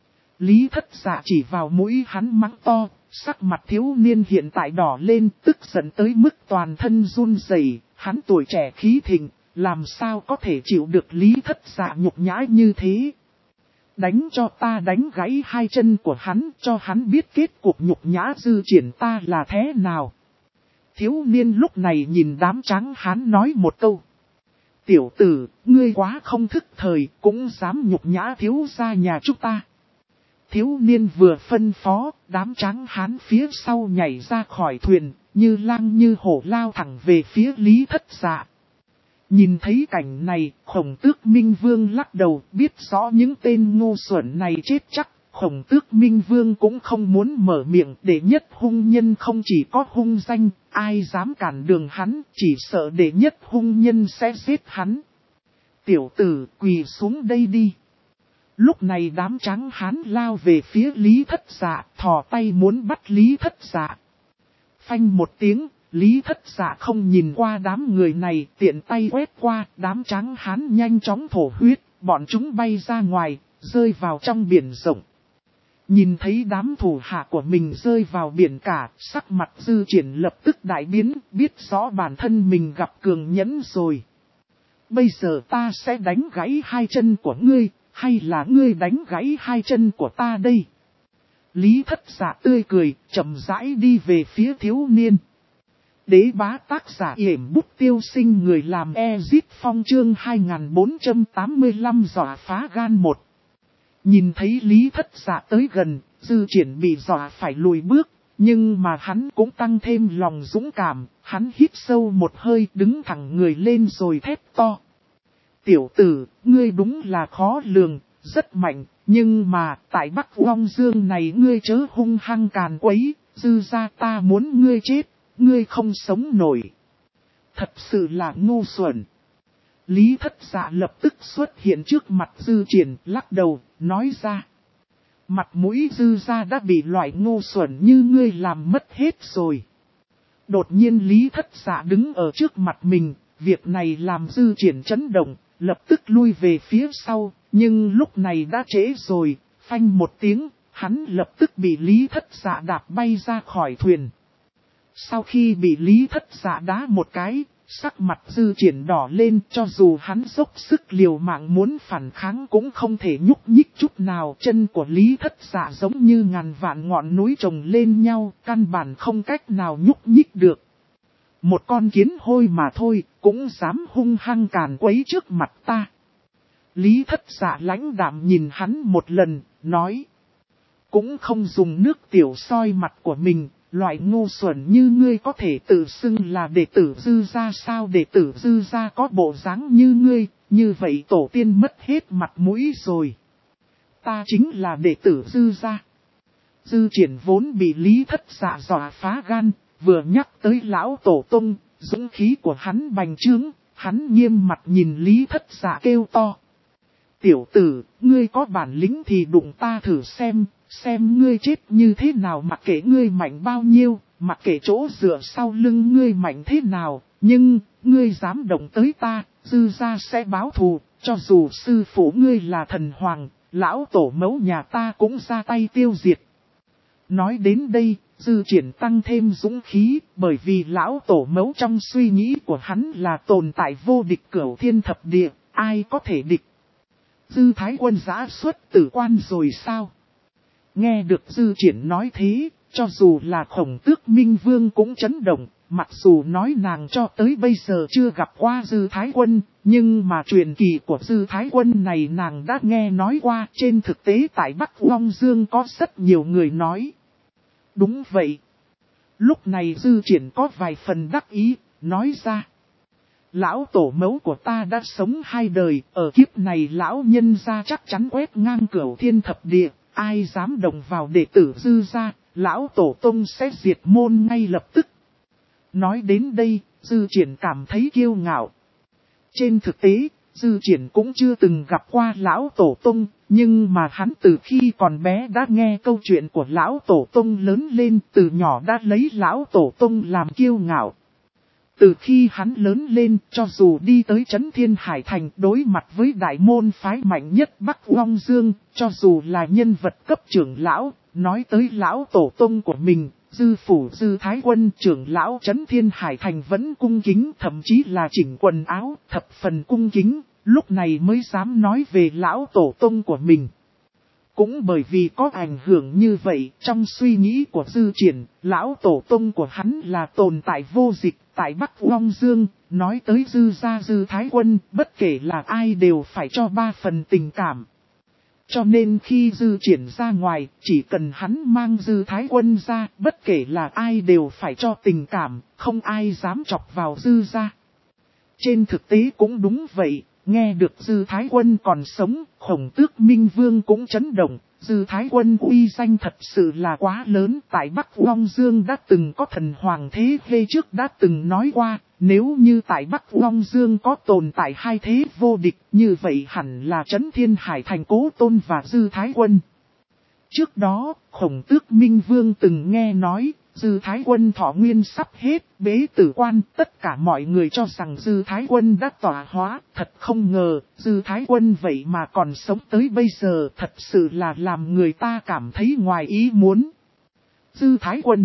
Lý Thất Dạ chỉ vào mũi hắn mắng to, sắc mặt thiếu niên hiện tại đỏ lên, tức giận tới mức toàn thân run rẩy. Hắn tuổi trẻ khí thịnh, làm sao có thể chịu được Lý Thất Dạ nhục nhã như thế. Đánh cho ta đánh gãy hai chân của hắn, cho hắn biết kết cuộc nhục nhã Dư Triển ta là thế nào. Thiếu niên lúc này nhìn đám trắng hắn nói một câu. Tiểu tử, ngươi quá không thức thời, cũng dám nhục nhã thiếu gia nhà chúng ta. Thiếu niên vừa phân phó, đám trắng hán phía sau nhảy ra khỏi thuyền, như lang như hổ lao thẳng về phía Lý Thất Dạ. Nhìn thấy cảnh này, Khổng Tước Minh Vương lắc đầu, biết rõ những tên ngu xuẩn này chết chắc. Khổng Tước Minh Vương cũng không muốn mở miệng, đệ nhất hung nhân không chỉ có hung danh, ai dám cản đường hắn, chỉ sợ đệ nhất hung nhân sẽ giết hắn. Tiểu tử, quỳ xuống đây đi. Lúc này đám trắng hán lao về phía Lý Thất Dạ, thò tay muốn bắt Lý Thất Dạ. Phanh một tiếng, Lý Thất Dạ không nhìn qua đám người này, tiện tay quét qua, đám trắng hán nhanh chóng thổ huyết, bọn chúng bay ra ngoài, rơi vào trong biển rộng. Nhìn thấy đám thủ hạ của mình rơi vào biển cả, sắc mặt Dư Triển lập tức đại biến, biết rõ bản thân mình gặp cường nhẫn rồi. Bây giờ ta sẽ đánh gãy hai chân của ngươi, hay là ngươi đánh gãy hai chân của ta đây? Lý Thất Dạ tươi cười, chậm rãi đi về phía thiếu niên. Đế bá tác giả yểm bút tiêu sinh người làm Ezip Phong chương 2485 dọa phá gan 1. Nhìn thấy Lý Thất Dạ tới gần, Dư Triển bị dọa phải lùi bước, nhưng mà hắn cũng tăng thêm lòng dũng cảm, hắn hít sâu một hơi đứng thẳng người lên rồi thét to. Tiểu tử, ngươi đúng là khó lường, rất mạnh, nhưng mà tại Bắc Long Dương này ngươi chớ hung hăng càn quấy, Dư gia ta muốn ngươi chết, ngươi không sống nổi. Thật sự là ngu xuẩn. Lý Thất Dạ lập tức xuất hiện trước mặt Dư Triển, lắc đầu, nói ra. Mặt mũi Dư gia đã bị loại ngu xuẩn như ngươi làm mất hết rồi. Đột nhiên Lý Thất Dạ đứng ở trước mặt mình, việc này làm Dư Triển chấn động, lập tức lui về phía sau, nhưng lúc này đã trễ rồi, phanh một tiếng, hắn lập tức bị Lý Thất Dạ đạp bay ra khỏi thuyền. Sau khi bị Lý Thất Dạ đá một cái, sắc mặt Dư Triển đỏ lên, cho dù hắn dốc sức liều mạng muốn phản kháng cũng không thể nhúc nhích chút nào. Chân của Lý Thất Dạ giống như ngàn vạn ngọn núi chồng lên nhau, căn bản không cách nào nhúc nhích được. Một con kiến hôi mà thôi, cũng dám hung hăng càn quấy trước mặt ta. Lý Thất Dạ lãnh đạm nhìn hắn một lần, nói. Cũng không dùng nước tiểu soi mặt của mình, loại ngu xuẩn như ngươi có thể tự xưng là đệ tử Dư gia sao? Đệ tử Dư gia có bộ dáng như ngươi, như vậy tổ tiên mất hết mặt mũi rồi. Ta chính là đệ tử Dư gia. Dư Triển vốn bị Lý Thất Dạ dọa phá gan, vừa nhắc tới lão tổ tông, dũng khí của hắn bành trướng, hắn nghiêm mặt nhìn Lý Thất Dạ kêu to. Tiểu tử, ngươi có bản lĩnh thì đụng ta thử xem ngươi chết như thế nào, mặc kệ ngươi mạnh bao nhiêu, mặc kệ chỗ dựa sau lưng ngươi mạnh thế nào, nhưng ngươi dám động tới ta, dư gia sẽ báo thù, cho dù sư phụ ngươi là thần hoàng, lão tổ mẫu nhà ta cũng ra tay tiêu diệt. Nói đến đây, Dư Triển tăng thêm dũng khí, bởi vì lão tổ mẫu trong suy nghĩ của hắn là tồn tại vô địch cửu thiên thập địa, ai có thể địch. Dư Thái Quân giã xuất tử quan rồi sao? Nghe được Dư Triển nói thế, cho dù là Khổng Tước Minh Vương cũng chấn động, mặc dù nói nàng cho tới bây giờ chưa gặp qua Dư Thái Quân, nhưng mà truyền kỳ của Dư Thái Quân này nàng đã nghe nói qua. Trên thực tế tại Bắc Long Dương có rất nhiều người nói. Đúng vậy. Lúc này Dư Triển có vài phần đắc ý, nói ra. Lão tổ mẫu của ta đã sống 2 đời, ở kiếp này lão nhân gia chắc chắn quét ngang cửu thiên thập địa, ai dám động vào đệ tử Dư gia, lão tổ tông sẽ diệt môn ngay lập tức. Nói đến đây, Dư Triển cảm thấy kiêu ngạo. Trên thực tế, Dư Triển cũng chưa từng gặp qua lão tổ tông, nhưng mà hắn từ khi còn bé đã nghe câu chuyện của lão tổ tông lớn lên, từ nhỏ đã lấy lão tổ tông làm kiêu ngạo. Từ khi hắn lớn lên, cho dù đi tới Trấn Thiên Hải Thành đối mặt với đại môn phái mạnh nhất Bắc Long Dương, cho dù là nhân vật cấp trưởng lão, nói tới lão tổ tông của mình, Dư phủ Dư Thái Quân trưởng lão Trấn Thiên Hải Thành vẫn cung kính, thậm chí là chỉnh quần áo, thập phần cung kính, lúc này mới dám nói về lão tổ tông của mình. Cũng bởi vì có ảnh hưởng như vậy, trong suy nghĩ của Dư Triển, lão tổ tông của hắn là tồn tại vô địch tại Bắc Long Dương, nói tới Dư gia Dư Thái Quân, bất kể là ai đều phải cho 3 phần tình cảm. Cho nên khi Dư Triển ra ngoài, chỉ cần hắn mang Dư Thái Quân ra, bất kể là ai đều phải cho tình cảm, không ai dám chọc vào Dư gia. Trên thực tế cũng đúng vậy. Nghe được Dư Thái Quân còn sống, Khổng Tước Minh Vương cũng chấn động. Dư Thái Quân uy danh thật sự là quá lớn. Tại Bắc Long Dương đã từng có thần hoàng thế Lê trước đã từng nói qua, nếu như tại Bắc Long Dương có tồn tại 2 thế vô địch, như vậy hẳn là Trấn Thiên Hải Thành Cố Tôn và Dư Thái Quân. Trước đó, Khổng Tước Minh Vương từng nghe nói, Dư Thái Quân thọ nguyên sắp hết, bế tử quan, tất cả mọi người cho rằng Dư Thái Quân đã tọa hóa, thật không ngờ, Dư Thái Quân vậy mà còn sống tới bây giờ, thật sự là làm người ta cảm thấy ngoài ý muốn. Dư Thái Quân.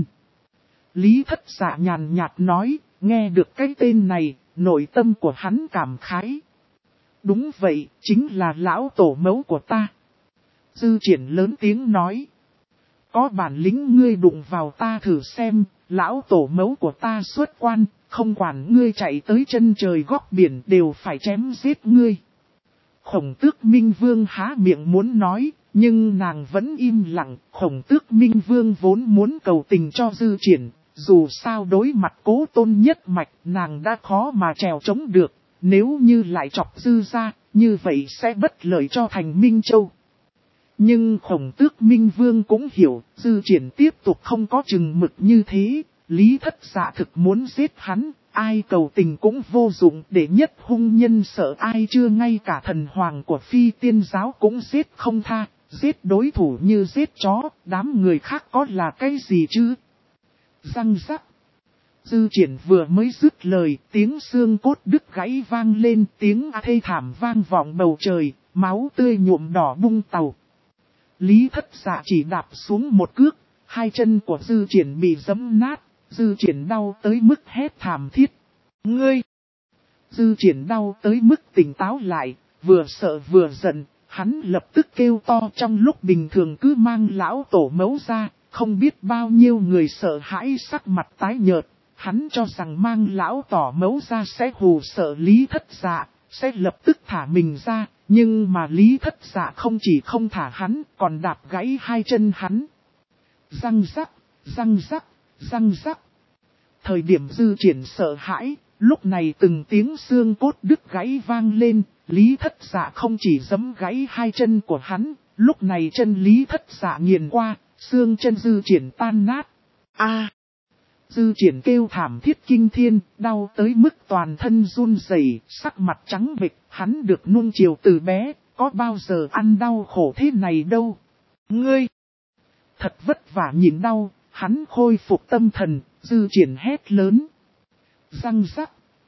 Lý Thất Dạ nhàn nhạt nói, nghe được cái tên này, nội tâm của hắn cảm khái. Đúng vậy, chính là lão tổ mẫu của ta. Dư Triển lớn tiếng nói. Có bản lĩnh ngươi đụng vào ta thử xem, lão tổ mẫu của ta xuất quan, không quản ngươi chạy tới chân trời góc biển đều phải chém giết ngươi. Khổng Tước Minh Vương há miệng muốn nói, nhưng nàng vẫn im lặng. Khổng Tước Minh Vương vốn muốn cầu tình cho Dư Triển, dù sao đối mặt Cố Tôn nhất mạch nàng đã khó mà trèo chống được, nếu như lại chọc Dư ra, như vậy sẽ bất lợi cho thành Minh Châu. Nhưng Khổng Tước Minh Vương cũng hiểu, Dư Triển tiếp tục không có chừng mực như thế, Lý Thất Dạ thực muốn giết hắn, ai cầu tình cũng vô dụng, để nhất hung nhân sợ ai chưa, ngay cả thần hoàng của Phi Tiên giáo cũng giết không tha, giết đối thủ như giết chó, đám người khác có là cái gì chứ? Răng rắc. Dư Triển vừa mới dứt lời, tiếng xương cốt đứt gãy vang lên, tiếng thê thảm vang vọng bầu trời, máu tươi nhuộm đỏ bung tàu. Lý Thất Dạ chỉ đạp xuống một cước, 2 chân của Dư Triển bị giẫm nát, Dư Triển đau tới mức hét thảm thiết. Ngươi! Dư Triển đau tới mức tỉnh táo lại, vừa sợ vừa giận, hắn lập tức kêu to. Trong lúc bình thường cứ mang lão tổ mẫu ra, không biết bao nhiêu người sợ hãi sắc mặt tái nhợt, hắn cho rằng mang lão tổ mẫu ra sẽ hù sợ Lý Thất Dạ, sẽ lập tức thả mình ra. Nhưng mà Lý Thất Dạ không chỉ không thả hắn, còn đạp gãy 2 chân hắn. Răng rắc, răng rắc, răng rắc. Thời điểm Dư Triển sợ hãi, lúc này từng tiếng xương cốt đứt gãy vang lên, Lý Thất Dạ không chỉ giẫm gãy 2 chân của hắn, lúc này chân Lý Thất Dạ nghiền qua, xương chân Dư Triển tan nát. A! Dư Triển kêu thảm thiết kinh thiên, đau tới mức toàn thân run rẩy, sắc mặt trắng bệch, hắn được nuông chiều từ bé, có bao giờ ăn đau khổ thế này đâu. Ngươi! Thật vất vả nhịn đau, hắn khôi phục tâm thần, Dư Triển hét lớn. Răng rắc!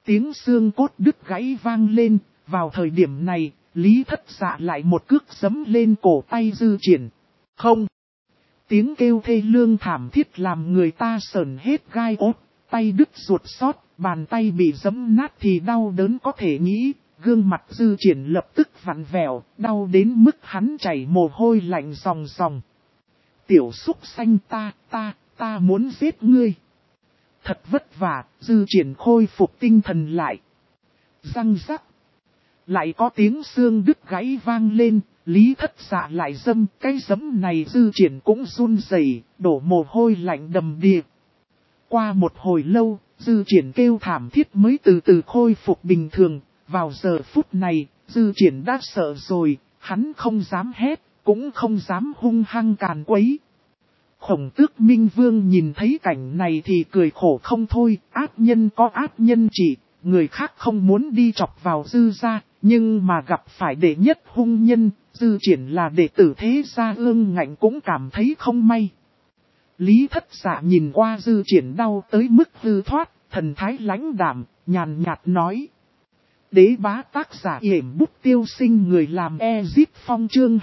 Tiếng xương cốt đứt gãy vang lên, vào thời điểm này, Lý Thất Dạ lại một cước giẫm lên cổ tay Dư Triển. Không! Tiếng kêu thê lương thảm thiết làm người ta sởn hết gai ốt, tay đứt ruột xót, bàn tay bị giẫm nát thì đau đớn có thể nghĩ, gương mặt Dư Triển lập tức vặn vẹo, đau đến mức hắn chảy mồ hôi lạnh ròng ròng. Tiểu súc sanh ta muốn giết ngươi. Thật vất vả, Dư Triển khôi phục tinh thần lại. Răng rắc. Lại có tiếng xương đứt gãy vang lên, Lý Thất Dạ lại dâm, cái giấm này Dư Triển cũng run rẩy, đổ mồ hôi lạnh đầm đìa. Qua một hồi lâu, Dư Triển kêu thảm thiết mới từ từ khôi phục bình thường, vào giờ phút này, Dư Triển đã sợ rồi, hắn không dám hét, cũng không dám hung hăng càn quấy. Khổng Tước Minh Vương nhìn thấy cảnh này thì cười khổ không thôi, ác nhân có ác nhân trị, người khác không muốn đi chọc vào Dư gia, nhưng mà gặp phải đệ nhất hung nhân, Dư Triển là đệ tử thế gia ương ngạnh cũng cảm thấy không may. Lý Thất Dạ nhìn qua Dư Triển đau tới mức hư thoát, thần thái lãnh đạm, nhàn nhạt nói. Đế bá tác giả yểm bút tiêu sinh người làm Ezip Phong chương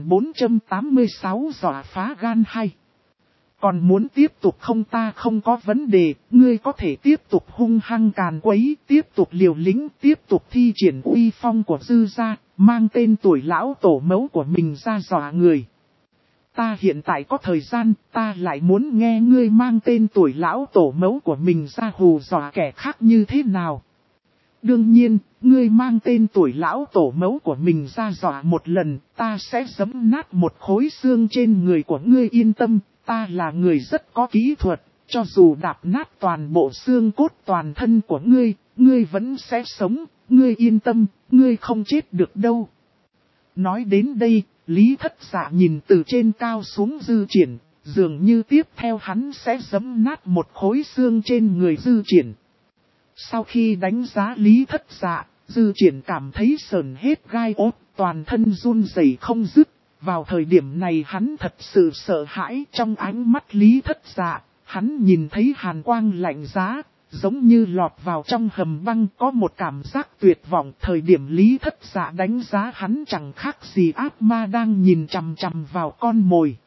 2486 dọa phá gan hay. Còn muốn tiếp tục không, ta không có vấn đề, ngươi có thể tiếp tục hung hăng càn quấy, tiếp tục liều lĩnh, tiếp tục thi triển uy phong của Dư gia, mang tên tuổi lão tổ mẫu của mình ra dọa người. Ta hiện tại có thời gian, ta lại muốn nghe ngươi mang tên tuổi lão tổ mẫu của mình ra hù dọa kẻ khác như thế nào. Đương nhiên, ngươi mang tên tuổi lão tổ mẫu của mình ra dọa một lần, ta sẽ giẫm nát một khối xương trên người của ngươi, yên tâm, ta là người rất có kỹ thuật, cho dù đạp nát toàn bộ xương cốt toàn thân của ngươi, ngươi vẫn sẽ sống, ngươi yên tâm, ngươi không chết được đâu. Nói đến đây, Lý Thất Dạ nhìn từ trên cao xuống Dư Triển, dường như tiếp theo hắn sẽ giẫm nát một khối xương trên người Dư Triển. Sau khi đánh giá Lý Thất Dạ, Dư Triển cảm thấy sờn hết gai ốt, toàn thân run rẩy không dứt. Vào thời điểm này hắn thật sự sợ hãi, trong ánh mắt Lý Thất Dạ, hắn nhìn thấy hàn quang lạnh giá, giống như lọt vào trong hầm băng, có một cảm giác tuyệt vọng. Thời điểm Lý Thất Dạ đánh giá hắn chẳng khác gì ác ma đang nhìn chằm chằm vào con mồi.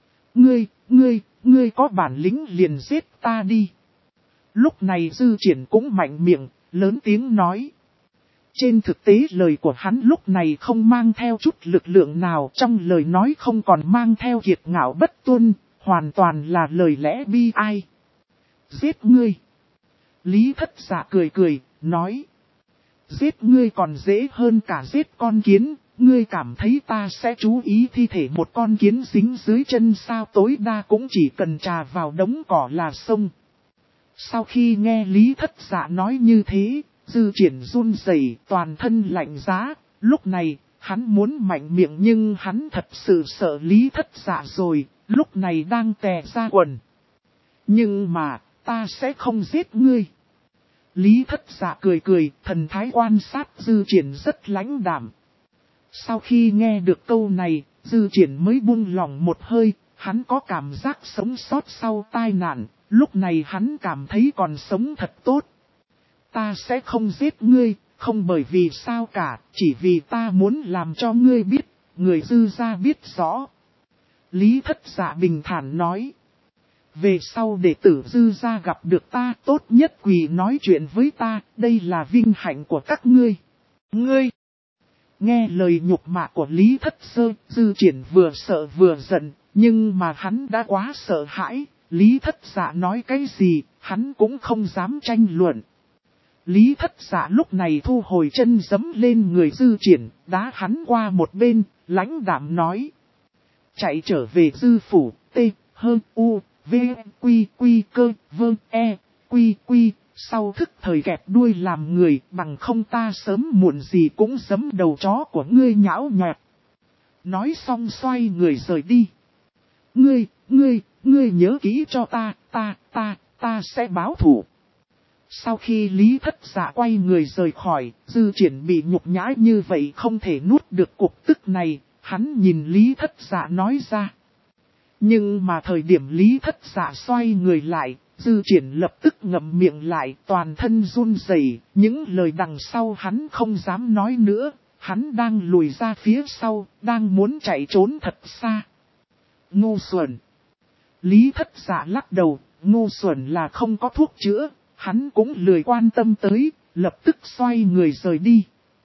Ngươi có bản lĩnh liền giết ta đi. Lúc này Dư Triển cũng mạnh miệng, lớn tiếng nói. Trên thực tế lời của hắn lúc này không mang theo chút lực lượng nào, trong lời nói không còn mang theo kiệt ngạo bất tuân, hoàn toàn là lời lẽ bi ai. Giết ngươi. Lý Thất Dạ cười, nói. Giết ngươi còn dễ hơn cả giết con kiến, ngươi cảm thấy ta sẽ chú ý thi thể một con kiến dính dưới chân sao, tối đa cũng chỉ cần trà vào đống cỏ là xong. Sau khi nghe Lý Thất Dạ nói như thế, Dư Triển run rẩy, toàn thân lạnh giá, lúc này, hắn muốn mạnh miệng nhưng hắn thật sự sợ Lý Thất Dạ rồi, lúc này đang tè ra quần. Nhưng mà, ta sẽ không giết ngươi. Lý Thất Dạ cười, thần thái quan sát Dư Triển rất lãnh đạm. Sau khi nghe được câu này, Dư Triển mới buông lòng một hơi, hắn có cảm giác sống sót sau tai nạn, lúc này hắn cảm thấy còn sống thật tốt. Ta sẽ không giết ngươi, không bởi vì sao cả, chỉ vì ta muốn làm cho ngươi biết, người Dư gia biết rõ. Lý Thất Dạ bình thản nói. Về sau đệ tử Dư gia gặp được ta, tốt nhất quỳ nói chuyện với ta, đây là vinh hạnh của các ngươi. Ngươi! Nghe lời nhục mạ của Lý Thất Sơ, Dư Triển vừa sợ vừa giận, nhưng mà hắn đã quá sợ hãi, Lý Thất Dạ nói cái gì, hắn cũng không dám tranh luận. Lý Thất Dạ lúc này thu hồi chân giẫm lên người Dư Triển, đá hắn qua một bên, lãnh đạm nói. Chạy trở về Dư phủ, T, H, U, V, Quy, Quy, Cơ, V, E, Quy, Quy, sau thức thời kẹp đuôi làm người, bằng không ta sớm muộn gì cũng giẫm đầu chó của ngươi nhão nhọt. Nói xong xoay người rời đi. Ngươi nhớ kỹ cho ta sẽ báo thù. Sau khi Lý Thất Dạ quay người rời khỏi, Dư Triển bị nhục nhã như vậy không thể nuốt được cục tức này, hắn nhìn Lý Thất Dạ nói ra. Nhưng mà thời điểm Lý Thất Dạ xoay người lại, Dư Triển lập tức ngậm miệng lại, toàn thân run rẩy, những lời đằng sau hắn không dám nói nữa, hắn đang lùi ra phía sau, đang muốn chạy trốn thật xa. Ngu xuẩn. Lý Thất Dạ lắc đầu, ngu xuẩn là không có thuốc chữa, hắn cũng lười quan tâm tới, lập tức xoay người rời đi.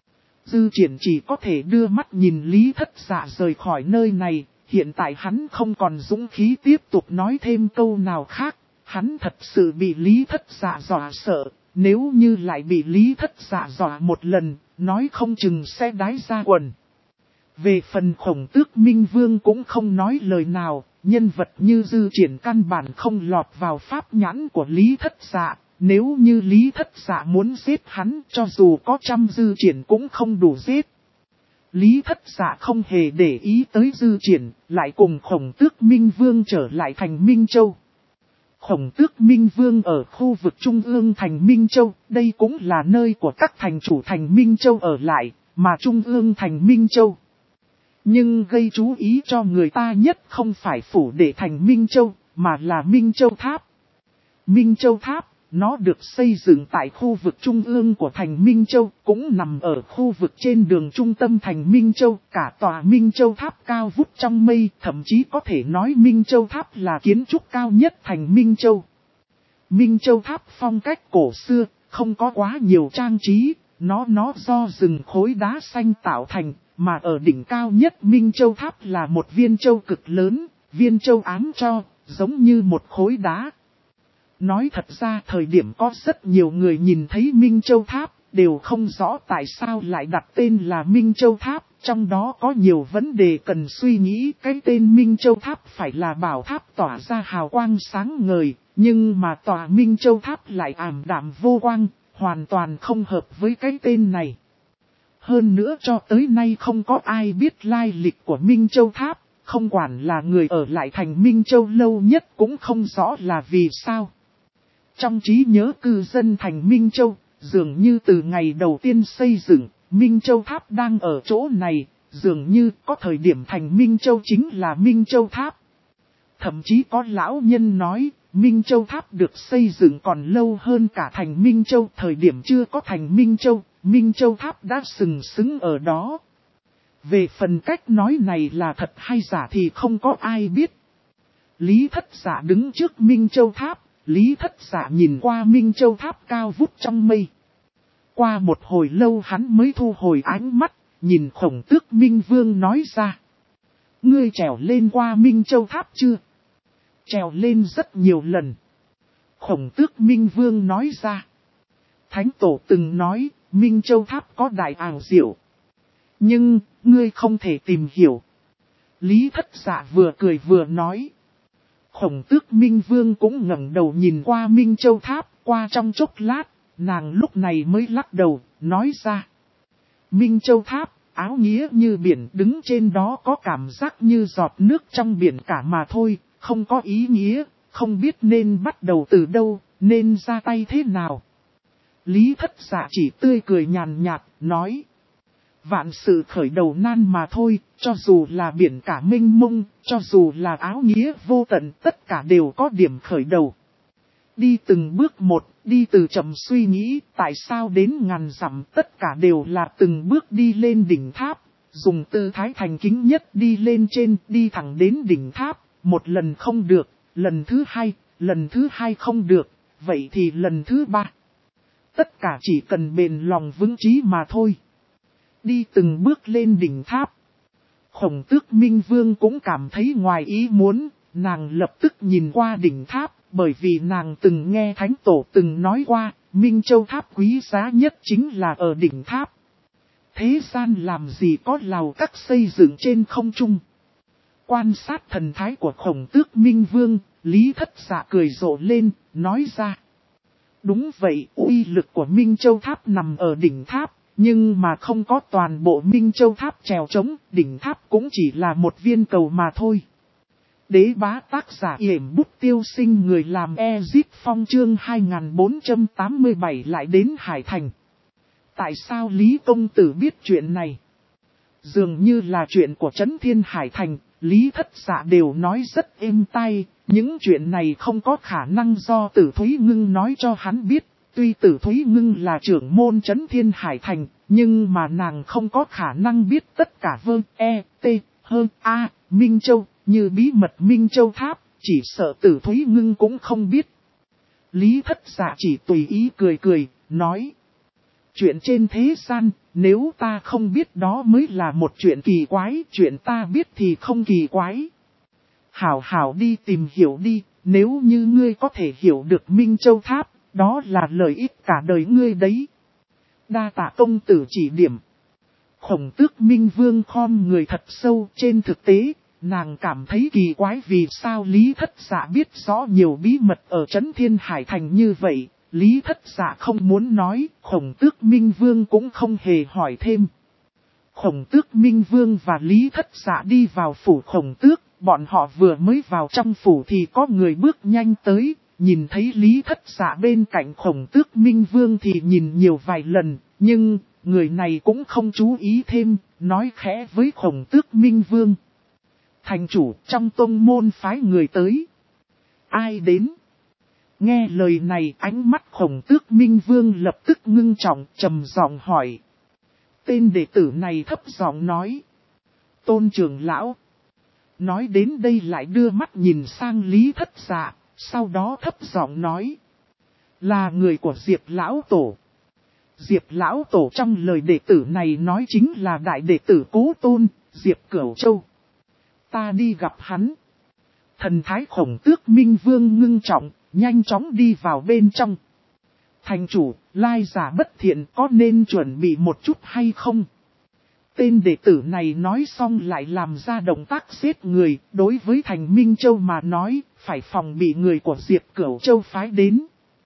Dư Triển chỉ có thể đưa mắt nhìn Lý Thất Dạ rời khỏi nơi này, hiện tại hắn không còn dũng khí tiếp tục nói thêm câu nào khác, hắn thật sự bị Lý Thất Dạ dọa sợ, nếu như lại bị Lý Thất Dạ dọa một lần, nói không chừng sẽ đái ra quần. Về phần Khổng Tước Minh Vương cũng không nói lời nào, nhân vật như Dư Triển căn bản không lọt vào pháp nhãn của Lý Thất Dạ. Nếu như Lý Thất Dạ muốn giết hắn, cho dù có trăm Dư Triển cũng không đủ giết. Lý Thất Dạ không hề để ý tới Dư Triển, lại cùng Khổng Tước Minh Vương trở lại thành Minh Châu. Khổng Tước Minh Vương ở khu vực trung ương thành Minh Châu, đây cũng là nơi của các thành chủ thành Minh Châu ở lại, mà trung ương thành Minh Châu. Nhưng gây chú ý cho người ta nhất không phải phủ đệ thành Minh Châu, mà là Minh Châu Tháp. Minh Châu Tháp, nó được xây dựng tại khu vực trung ương của thành Minh Châu, cũng nằm ở khu vực trên đường trung tâm thành Minh Châu. Cả tòa Minh Châu Tháp cao vút trong mây, thậm chí có thể nói Minh Châu Tháp là kiến trúc cao nhất thành Minh Châu. Minh Châu Tháp phong cách cổ xưa, không có quá nhiều trang trí, nó do rừng khối đá xanh tạo thành, mà ở đỉnh cao nhất Minh Châu Tháp là một viên châu cực lớn, viên châu ám cho, giống như một khối đá. Nói thật ra thời điểm có rất nhiều người nhìn thấy Minh Châu Tháp, đều không rõ tại sao lại đặt tên là Minh Châu Tháp, trong đó có nhiều vấn đề cần suy nghĩ. Cái tên Minh Châu Tháp phải là bảo tháp tỏa ra hào quang sáng ngời, nhưng mà tòa Minh Châu Tháp lại ảm đạm vô quang, hoàn toàn không hợp với cái tên này. Hơn nữa cho tới nay không có ai biết lai lịch của Minh Châu Tháp, không quản là người ở lại thành Minh Châu lâu nhất cũng không rõ là vì sao. Trong trí nhớ cư dân thành Minh Châu, dường như từ ngày đầu tiên xây dựng, Minh Châu Tháp đang ở chỗ này, dường như có thời điểm thành Minh Châu chính là Minh Châu Tháp. Thậm chí có lão nhân nói, Minh Châu Tháp được xây dựng còn lâu hơn cả thành Minh Châu. Thời điểm chưa có thành Minh Châu Tháp đã sừng sững ở đó. Về phần cách nói này là thật hay giả thì không có ai biết. Lý Thất Dạ đứng trước Minh Châu Tháp, Lý Thất Dạ nhìn qua Minh Châu Tháp cao vút trong mây. Qua một hồi lâu hắn mới thu hồi ánh mắt, nhìn Khổng Tước Minh Vương nói ra. Ngươi trèo lên qua Minh Châu Tháp chưa? Trèo lên rất nhiều lần. Khổng Tước Minh Vương nói ra. Thánh Tổ từng nói, Minh Châu Tháp có đại ảo diệu. Nhưng, ngươi không thể tìm hiểu. Lý Thất Dạ vừa cười vừa nói. Khổng Tước Minh Vương cũng ngẩng đầu nhìn qua Minh Châu Tháp, qua trong chốc lát, nàng lúc này mới lắc đầu, nói ra. Minh Châu Tháp, áo nghĩa như biển, đứng trên đó có cảm giác như giọt nước trong biển cả mà thôi, không có ý nghĩa, không biết nên bắt đầu từ đâu, nên ra tay thế nào. Lý Thất Dạ chỉ tươi cười nhàn nhạt, nói. Vạn sự khởi đầu nan mà thôi, cho dù là biển cả mênh mông, cho dù là áo nghĩa vô tận, tất cả đều có điểm khởi đầu. Đi từng bước một, đi từ chậm suy nghĩ, tại sao đến ngàn dặm, tất cả đều là từng bước đi lên đỉnh tháp, dùng tư thái thành kính nhất đi lên trên, đi thẳng đến đỉnh tháp, một lần không được, lần thứ hai không được, vậy thì lần thứ ba. Tất cả chỉ cần bền lòng vững chí mà thôi. Đi từng bước lên đỉnh tháp. Khổng Tước Minh Vương cũng cảm thấy ngoài ý muốn, nàng lập tức nhìn qua đỉnh tháp, bởi vì nàng từng nghe Thánh Tổ từng nói qua, Minh Châu Tháp quý giá nhất chính là ở đỉnh tháp. Thế gian làm gì có lầu các xây dựng trên không trung. Quan sát thần thái của Khổng Tước Minh Vương, Lý Thất Dạ cười rộ lên, nói ra. Đúng vậy, uy lực của Minh Châu Tháp nằm ở đỉnh tháp. Nhưng mà không có toàn bộ Minh Châu Tháp trèo trống, đỉnh tháp cũng chỉ là một viên cầu mà thôi. Đế bá tác giả yểm bút tiêu sinh người làm Ezip Phong chương 2487 lại đến Hải Thành. Tại sao Lý Công Tử biết chuyện này? Dường như là chuyện của Trấn Thiên Hải Thành, Lý Thất Dạ đều nói rất êm tai, Những chuyện này không có khả năng do Tử Thúy Ngưng nói cho hắn biết. Tuy Tử Thúy Ngưng là trưởng môn Trấn Thiên Hải Thành, nhưng mà nàng không có khả năng biết tất cả Minh Châu, như bí mật Minh Châu Tháp, chỉ sợ Tử Thúy Ngưng cũng không biết. Lý Thất Dạ chỉ tùy ý cười cười, nói. Chuyện trên thế gian, nếu ta không biết đó mới là một chuyện kỳ quái, chuyện ta biết thì không kỳ quái. Hảo hảo đi tìm hiểu đi, nếu như ngươi có thể hiểu được Minh Châu Tháp, đó là lợi ích cả đời ngươi đấy. Đa tạ công tử chỉ điểm. Khổng Tước Minh Vương khom người thật sâu. Trên thực tế, nàng cảm thấy kỳ quái vì sao Lý Thất Dạ biết rõ nhiều bí mật ở Trấn Thiên Hải Thành như vậy. Lý Thất Dạ không muốn nói, Khổng Tước Minh Vương cũng không hề hỏi thêm. Khổng Tước Minh Vương và Lý Thất Dạ đi vào phủ Khổng Tước, bọn họ vừa mới vào trong phủ thì có người bước nhanh tới, nhìn thấy Lý Thất Dạ bên cạnh Khổng Tước Minh Vương thì nhìn nhiều vài lần, nhưng người này cũng không chú ý thêm, nói khẽ với Khổng Tước Minh Vương. Thành chủ trong tông môn phái người tới. Ai đến? Nghe lời này ánh mắt Khổng Tước Minh Vương lập tức ngưng trọng trầm giọng hỏi. Tên đệ tử này thấp giọng nói. Tôn trưởng lão. Nói đến đây lại đưa mắt nhìn sang Lý Thất Dạ, sau đó thấp giọng nói. Là người của Diệp Lão Tổ. Diệp Lão Tổ trong lời đệ tử này nói chính là đại đệ tử Cố Tôn, Diệp Cửu Châu. Ta đi gặp hắn. Thần thái Khổng Tước Minh Vương ngưng trọng, nhanh chóng đi vào bên trong. Thành chủ, lai giả bất thiện có nên chuẩn bị một chút hay không? Tên đệ tử này nói xong lại làm ra động tác giết người, đối với Thành Minh Châu mà nói, phải phòng bị người của Diệp Cửu Châu phái đến.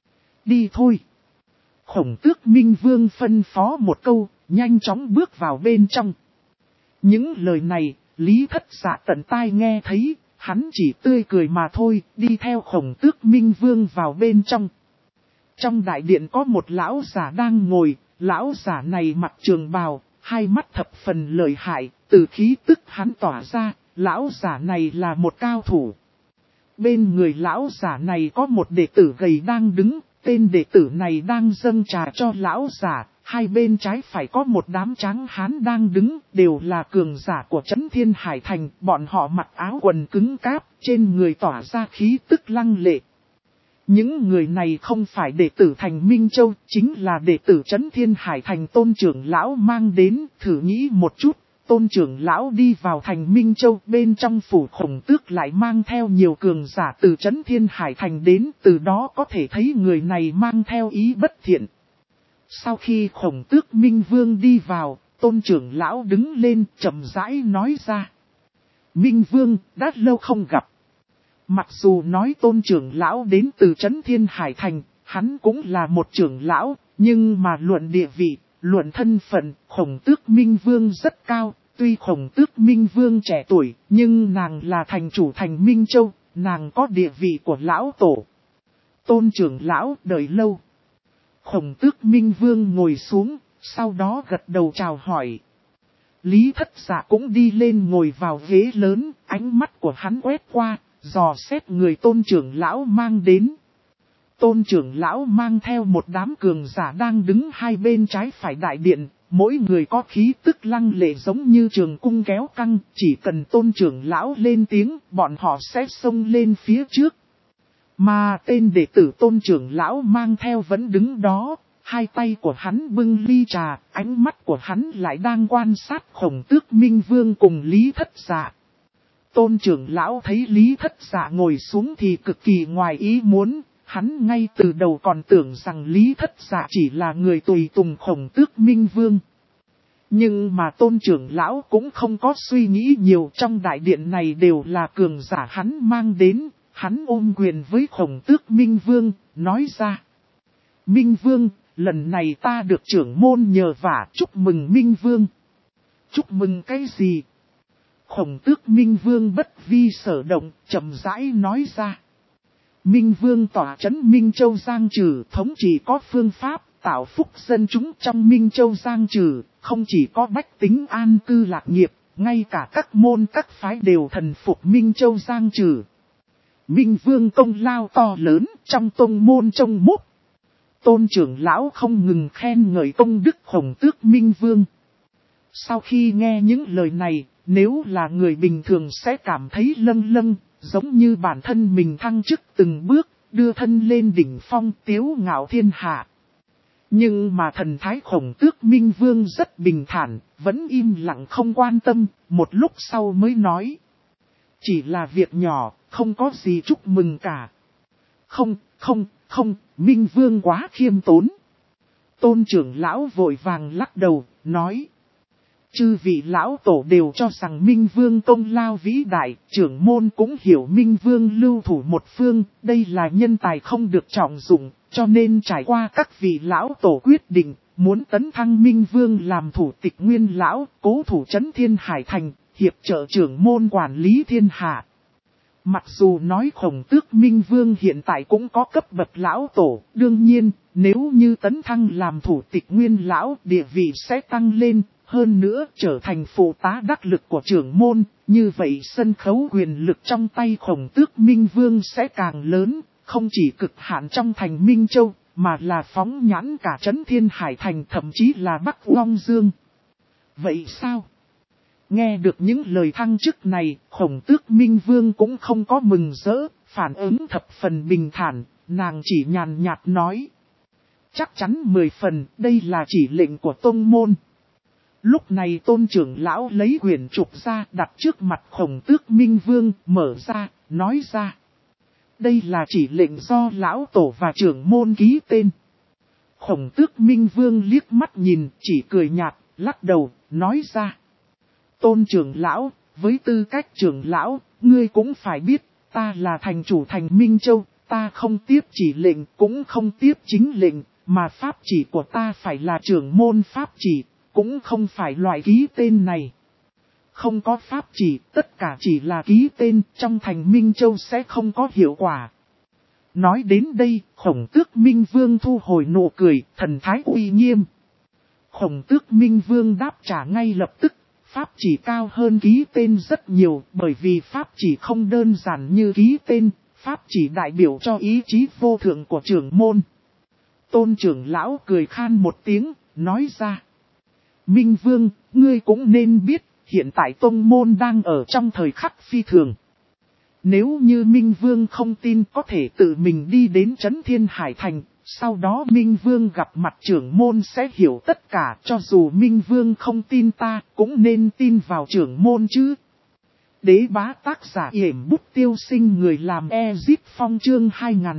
Đi thôi. Khổng Tước Minh Vương phân phó một câu, nhanh chóng bước vào bên trong. Những lời này, Lý Thất Dạ tận tai nghe thấy, hắn chỉ tươi cười mà thôi, đi theo Khổng Tước Minh Vương vào bên trong. Trong đại điện có một lão giả đang ngồi, lão giả này mặc trường bào, hai mắt thập phần lợi hại, từ khí tức hắn tỏa ra, lão giả này là một cao thủ. Bên người lão giả này có một đệ tử gầy đang đứng, tên đệ tử này đang dâng trà cho lão giả, hai bên trái phải có một đám tráng hán đang đứng, đều là cường giả của Trấn Thiên Hải Thành, bọn họ mặc áo quần cứng cáp, trên người tỏa ra khí tức lăng lệ. Những người này không phải đệ tử Thành Minh Châu, chính là đệ tử Trấn Thiên Hải Thành Tôn trưởng lão mang đến, thử nghĩ một chút, Tôn trưởng lão đi vào Thành Minh Châu, bên trong phủ Khổng Tước lại mang theo nhiều cường giả từ Trấn Thiên Hải Thành đến, từ đó có thể thấy người này mang theo ý bất thiện. Sau khi Khổng Tước Minh Vương đi vào, Tôn trưởng lão đứng lên chậm rãi nói ra. Minh Vương, đã lâu không gặp. Mặc dù nói Tôn trưởng lão đến từ Trấn Thiên Hải Thành, hắn cũng là một trưởng lão, nhưng mà luận địa vị, luận thân phận, Khổng Tước Minh Vương rất cao. Tuy Khổng Tước Minh Vương trẻ tuổi, nhưng nàng là thành chủ Thành Minh Châu, nàng có địa vị của lão tổ. Tôn trưởng lão đợi lâu. Khổng Tước Minh Vương ngồi xuống, sau đó gật đầu chào hỏi. Lý Thất Dạ cũng đi lên ngồi vào ghế lớn, ánh mắt của hắn quét qua, dò xét người Tôn trưởng lão mang đến. Tôn trưởng lão mang theo một đám cường giả đang đứng hai bên trái phải đại điện, mỗi người có khí tức lăng lệ giống như trường cung kéo căng, chỉ cần Tôn trưởng lão lên tiếng, bọn họ sẽ xông lên phía trước. Mà tên đệ tử Tôn trưởng lão mang theo vẫn đứng đó, hai tay của hắn bưng ly trà, ánh mắt của hắn lại đang quan sát Khổng Tước Minh Vương cùng Lý Thất Dạ. Tôn trưởng lão thấy Lý Thất Dạ ngồi xuống thì cực kỳ ngoài ý muốn, hắn ngay từ đầu còn tưởng rằng Lý Thất Dạ chỉ là người tùy tùng Khổng Tước Minh Vương. Nhưng mà Tôn trưởng lão cũng không có suy nghĩ nhiều, trong đại điện này đều là cường giả hắn mang đến, hắn ôm quyền với Khổng Tước Minh Vương, nói ra. Minh Vương, lần này ta được trưởng môn nhờ vả, chúc mừng Minh Vương. Chúc mừng cái gì? Khổng Tước Minh Vương bất vi sở động, chậm rãi nói ra. Minh Vương tỏa trấn Minh Châu Giang Trừ, thống chỉ có phương pháp, tạo phúc dân chúng trong Minh Châu Giang Trừ, không chỉ có bách tính an cư lạc nghiệp, ngay cả các môn các phái đều thần phục Minh Châu Giang Trừ. Minh Vương công lao to lớn trong tông môn trông múc. Tôn trưởng lão không ngừng khen ngợi công đức Khổng Tước Minh Vương. Sau khi nghe những lời này, nếu là người bình thường sẽ cảm thấy lâng lâng, giống như bản thân mình thăng chức từng bước, đưa thân lên đỉnh phong tiếu ngạo thiên hạ. Nhưng mà thần thái Khổng Tước Minh Vương rất bình thản, vẫn im lặng không quan tâm, một lúc sau mới nói. Chỉ là việc nhỏ, không có gì chúc mừng cả. Không, Minh Vương quá khiêm tốn. Tôn trưởng lão vội vàng lắc đầu, nói. Chư vị lão tổ đều cho rằng Minh Vương công lao vĩ đại, trưởng môn cũng hiểu Minh Vương lưu thủ một phương, đây là nhân tài không được trọng dụng, cho nên trải qua các vị lão tổ quyết định, muốn tấn thăng Minh Vương làm thủ tịch nguyên lão, cố thủ trấn Thiên Hải Thành, hiệp trợ trưởng môn quản lý thiên hạ. Mặc dù nói Khổng Tước Minh Vương hiện tại cũng có cấp bậc lão tổ, đương nhiên, nếu như tấn thăng làm thủ tịch nguyên lão, địa vị sẽ tăng lên, hơn nữa trở thành phụ tá đắc lực của trưởng môn, như vậy sân khấu quyền lực trong tay Khổng Tước Minh Vương sẽ càng lớn, không chỉ cực hạn trong thành Minh Châu, mà là phóng nhãn cả trấn Thiên Hải Thành thậm chí là Bắc Long Dương. Vậy sao? Nghe được những lời thăng chức này, Khổng Tước Minh Vương cũng không có mừng rỡ, phản ứng thập phần bình thản, nàng chỉ nhàn nhạt nói. Chắc chắn 10 phần, đây là chỉ lệnh của tông môn. Lúc này tôn trưởng lão lấy quyển trục ra đặt trước mặt Khổng Tước Minh Vương, mở ra, nói ra. Đây là chỉ lệnh do lão tổ và trưởng môn ký tên. Khổng Tước Minh Vương liếc mắt nhìn, chỉ cười nhạt, lắc đầu, nói ra. Tôn trưởng lão, với tư cách trưởng lão, ngươi cũng phải biết, ta là thành chủ thành Minh Châu, ta không tiếp chỉ lệnh, cũng không tiếp chính lệnh, mà pháp chỉ của ta phải là trưởng môn pháp chỉ, cũng không phải loại ký tên này. Không có pháp chỉ, tất cả chỉ là ký tên, trong thành Minh Châu sẽ không có hiệu quả. Nói đến đây, Khổng Tước Minh Vương thu hồi nụ cười, thần thái uy nghiêm. Khổng Tước Minh Vương đáp trả ngay lập tức. Pháp chỉ cao hơn ký tên rất nhiều, bởi vì pháp chỉ không đơn giản như ký tên, pháp chỉ đại biểu cho ý chí vô thượng của trưởng môn. Tôn trưởng lão cười khan một tiếng, nói ra. Minh Vương, ngươi cũng nên biết, hiện tại tông môn đang ở trong thời khắc phi thường. Nếu như Minh Vương không tin có thể tự mình đi đến trấn Thiên Hải Thành. Sau đó Minh Vương gặp mặt trưởng môn sẽ hiểu tất cả, cho dù Minh Vương không tin ta, cũng nên tin vào trưởng môn chứ. Đế bá tác giả yểm bút tiêu sinh người làm Ezip Phong chương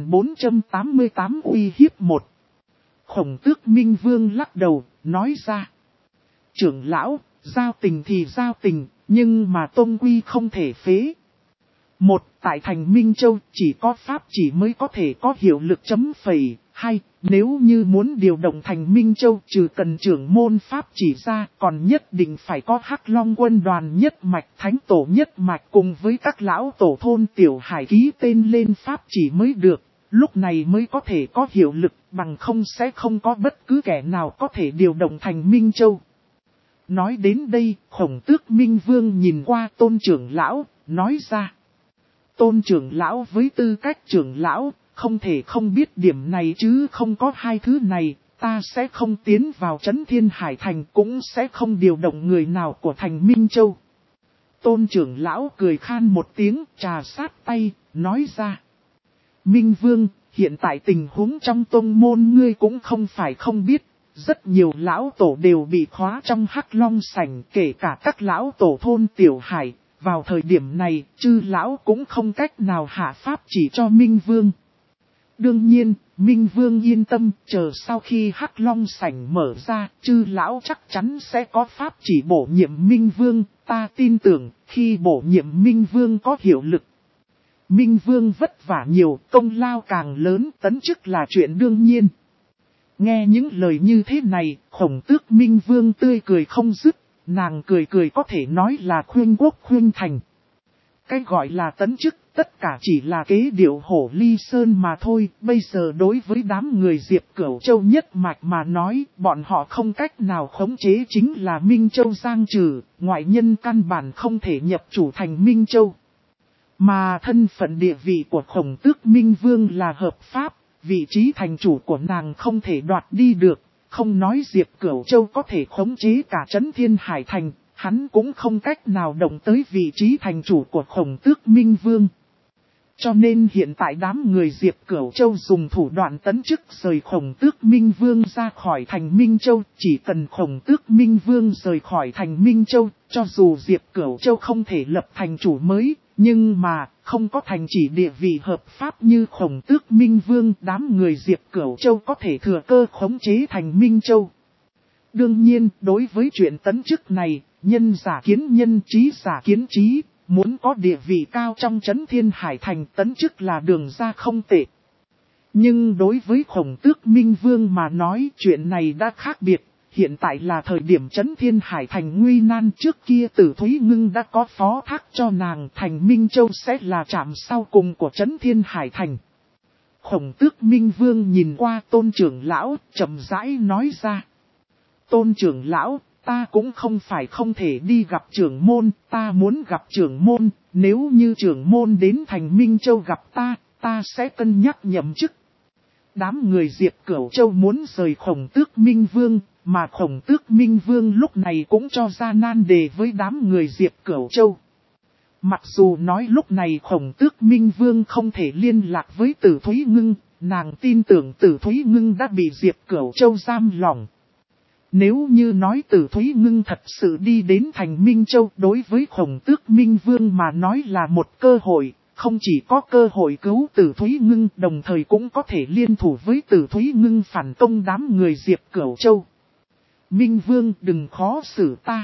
2488 uy hiếp 1. Khổng Tước Minh Vương lắc đầu, nói ra. Trưởng lão, giao tình thì giao tình, nhưng mà tôn quy không thể phế. Một, tại thành Minh Châu chỉ có pháp chỉ mới có thể có hiệu lực chấm phẩy. Hai, nếu như muốn điều động thành Minh Châu trừ cần trưởng môn pháp chỉ ra, còn nhất định phải có Hắc Long quân đoàn nhất mạch thánh tổ nhất mạch cùng với các lão tổ thôn tiểu hải ký tên lên pháp chỉ mới được, lúc này mới có thể có hiệu lực, bằng không sẽ không có bất cứ kẻ nào có thể điều động thành Minh Châu. Nói đến đây, Khổng Tước Minh Vương nhìn qua tôn trưởng lão, nói ra. Tôn trưởng lão với tư cách trưởng lão, không thể không biết điểm này chứ không có hai thứ này, ta sẽ không tiến vào trấn Thiên Hải Thành cũng sẽ không điều động người nào của thành Minh Châu. Tôn trưởng lão cười khan một tiếng, trà sát tay, nói ra. Minh Vương, hiện tại tình huống trong tông môn ngươi cũng không phải không biết, rất nhiều lão tổ đều bị khóa trong Hắc Long sảnh, kể cả các lão tổ thôn Tiểu Hải. Vào thời điểm này, chư lão cũng không cách nào hạ pháp chỉ cho Minh Vương. Đương nhiên, Minh Vương yên tâm, chờ sau khi Hắc Long sảnh mở ra, chư lão chắc chắn sẽ có pháp chỉ bổ nhiệm Minh Vương, ta tin tưởng, khi bổ nhiệm Minh Vương có hiệu lực. Minh Vương vất vả nhiều, công lao càng lớn, tấn chức là chuyện đương nhiên. Nghe những lời như thế này, Khổng Tước Minh Vương tươi cười không dứt, nàng cười cười có thể nói là khuyên quốc khuyên thành. Cái gọi là tấn chức, tất cả chỉ là kế điệu hổ ly sơn mà thôi. Bây giờ đối với đám người Diệp Cửu Châu nhất mạch mà nói, bọn họ không cách nào khống chế chính là Minh Châu giang trừ, ngoại nhân căn bản không thể nhập chủ thành Minh Châu. Mà thân phận địa vị của Khổng Tước Minh Vương là hợp pháp, vị trí thành chủ của nàng không thể đoạt đi được, không nói Diệp Cửu Châu có thể khống chế cả Trấn Thiên Hải Thành, hắn cũng không cách nào động tới vị trí thành chủ của Khổng Tước Minh Vương. Cho nên hiện tại đám người Diệp Cửu Châu dùng thủ đoạn tấn chức rời Khổng Tước Minh Vương ra khỏi thành Minh Châu. Chỉ cần Khổng Tước Minh Vương rời khỏi thành Minh Châu, cho dù Diệp Cửu Châu không thể lập thành chủ mới, nhưng mà không có thành chỉ địa vị hợp pháp như Khổng Tước Minh Vương, đám người Diệp Cửu Châu có thể thừa cơ khống chế thành Minh Châu. Đương nhiên, đối với chuyện tấn chức này, nhân giả kiến nhân, trí giả kiến trí. Muốn có địa vị cao trong Trấn Thiên Hải Thành, tấn chức là đường ra không tệ. Nhưng đối với Khổng Tước Minh Vương mà nói, chuyện này đã khác biệt. Hiện tại là thời điểm Trấn Thiên Hải Thành nguy nan, trước kia Tử Thúy Ngưng đã có phó thác cho nàng, thành Minh Châu sẽ là trạm sau cùng của Trấn Thiên Hải Thành. Khổng Tước Minh Vương nhìn qua Tôn trưởng lão, chậm rãi nói ra. Tôn trưởng lão, ta cũng không phải không thể đi gặp trưởng môn, ta muốn gặp trưởng môn, nếu như trưởng môn đến thành Minh Châu gặp ta sẽ cân nhắc nhậm chức. Đám người Diệp Cửu Châu muốn rời Khổng Tước Minh Vương, mà Khổng Tước Minh Vương lúc này cũng cho ra nan đề với đám người Diệp Cửu Châu. Mặc dù nói lúc này Khổng Tước Minh Vương không thể liên lạc với Tử Thúy Ngưng, nàng tin tưởng Tử Thúy Ngưng đã bị Diệp Cửu Châu giam lỏng. Nếu như nói Tử Thúy Ngưng thật sự đi đến thành Minh Châu, đối với Khổng Tước Minh Vương mà nói là một cơ hội, không chỉ có cơ hội cứu Tử Thúy Ngưng, đồng thời cũng có thể liên thủ với Tử Thúy Ngưng phản công đám người Diệp Cửu Châu. Minh Vương đừng khó xử ta.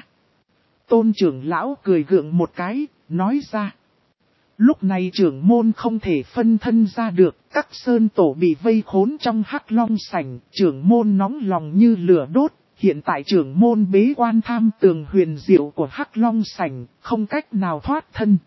Tôn trưởng lão cười gượng một cái, nói ra. Lúc này trưởng môn không thể phân thân ra được, các sơn tổ bị vây khốn trong Hắc Long sảnh, trưởng môn nóng lòng như lửa đốt. Hiện tại trưởng môn bế quan tham tường huyền diệu của Hắc Long sảnh, không cách nào thoát thân.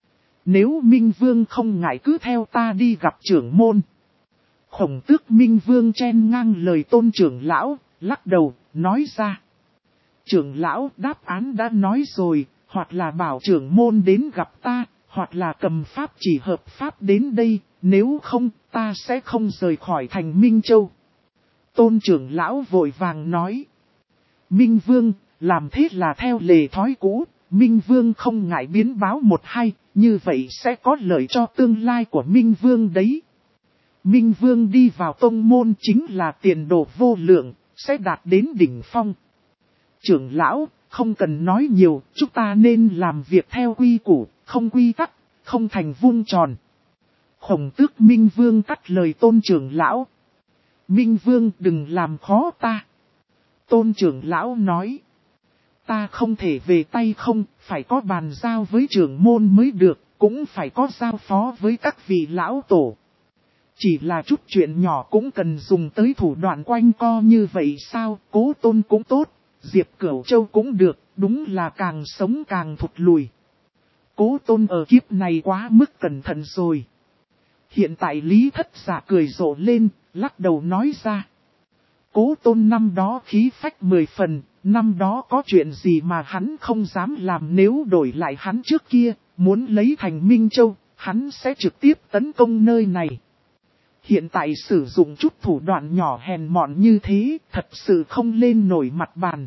Nếu Minh Vương không ngại cứ theo ta đi gặp trưởng môn. Khổng Tước Minh Vương chen ngang lời Tôn trưởng lão, lắc đầu, nói ra. Trưởng lão đáp án đã nói rồi, hoặc là bảo trưởng môn đến gặp ta, hoặc là cầm pháp chỉ hợp pháp đến đây, nếu không ta sẽ không rời khỏi thành Minh Châu. Tôn trưởng lão vội vàng nói. Minh Vương, làm thế là theo lề thói cũ, Minh Vương không ngại biến báo một hai, như vậy sẽ có lợi cho tương lai của Minh Vương đấy. Minh Vương đi vào tông môn chính là tiền đồ vô lượng, sẽ đạt đến đỉnh phong. Trưởng lão, không cần nói nhiều, chúng ta nên làm việc theo quy củ, không quy tắc, không thành vuông tròn. Khổng Tước Minh Vương cắt lời Tôn trưởng lão. Minh Vương đừng làm khó ta. Tôn trưởng lão nói. Ta không thể về tay không, phải có bàn giao với trưởng môn mới được, cũng phải có giao phó với các vị lão tổ. Chỉ là chút chuyện nhỏ cũng cần dùng tới thủ đoạn quanh co như vậy sao, Cố Tôn cũng tốt, Diệp Cửu Châu cũng được, đúng là càng sống càng thụt lùi. Cố Tôn ở kiếp này quá mức cẩn thận rồi. Hiện tại Lý Thất Giả cười rộ lên, lắc đầu nói ra. Cố Tôn năm đó khí phách 10 phần, năm đó có chuyện gì mà hắn không dám làm, nếu đổi lại hắn trước kia, muốn lấy thành Minh Châu, hắn sẽ trực tiếp tấn công nơi này. Hiện tại sử dụng chút thủ đoạn nhỏ hèn mọn như thế, thật sự không lên nổi mặt bàn.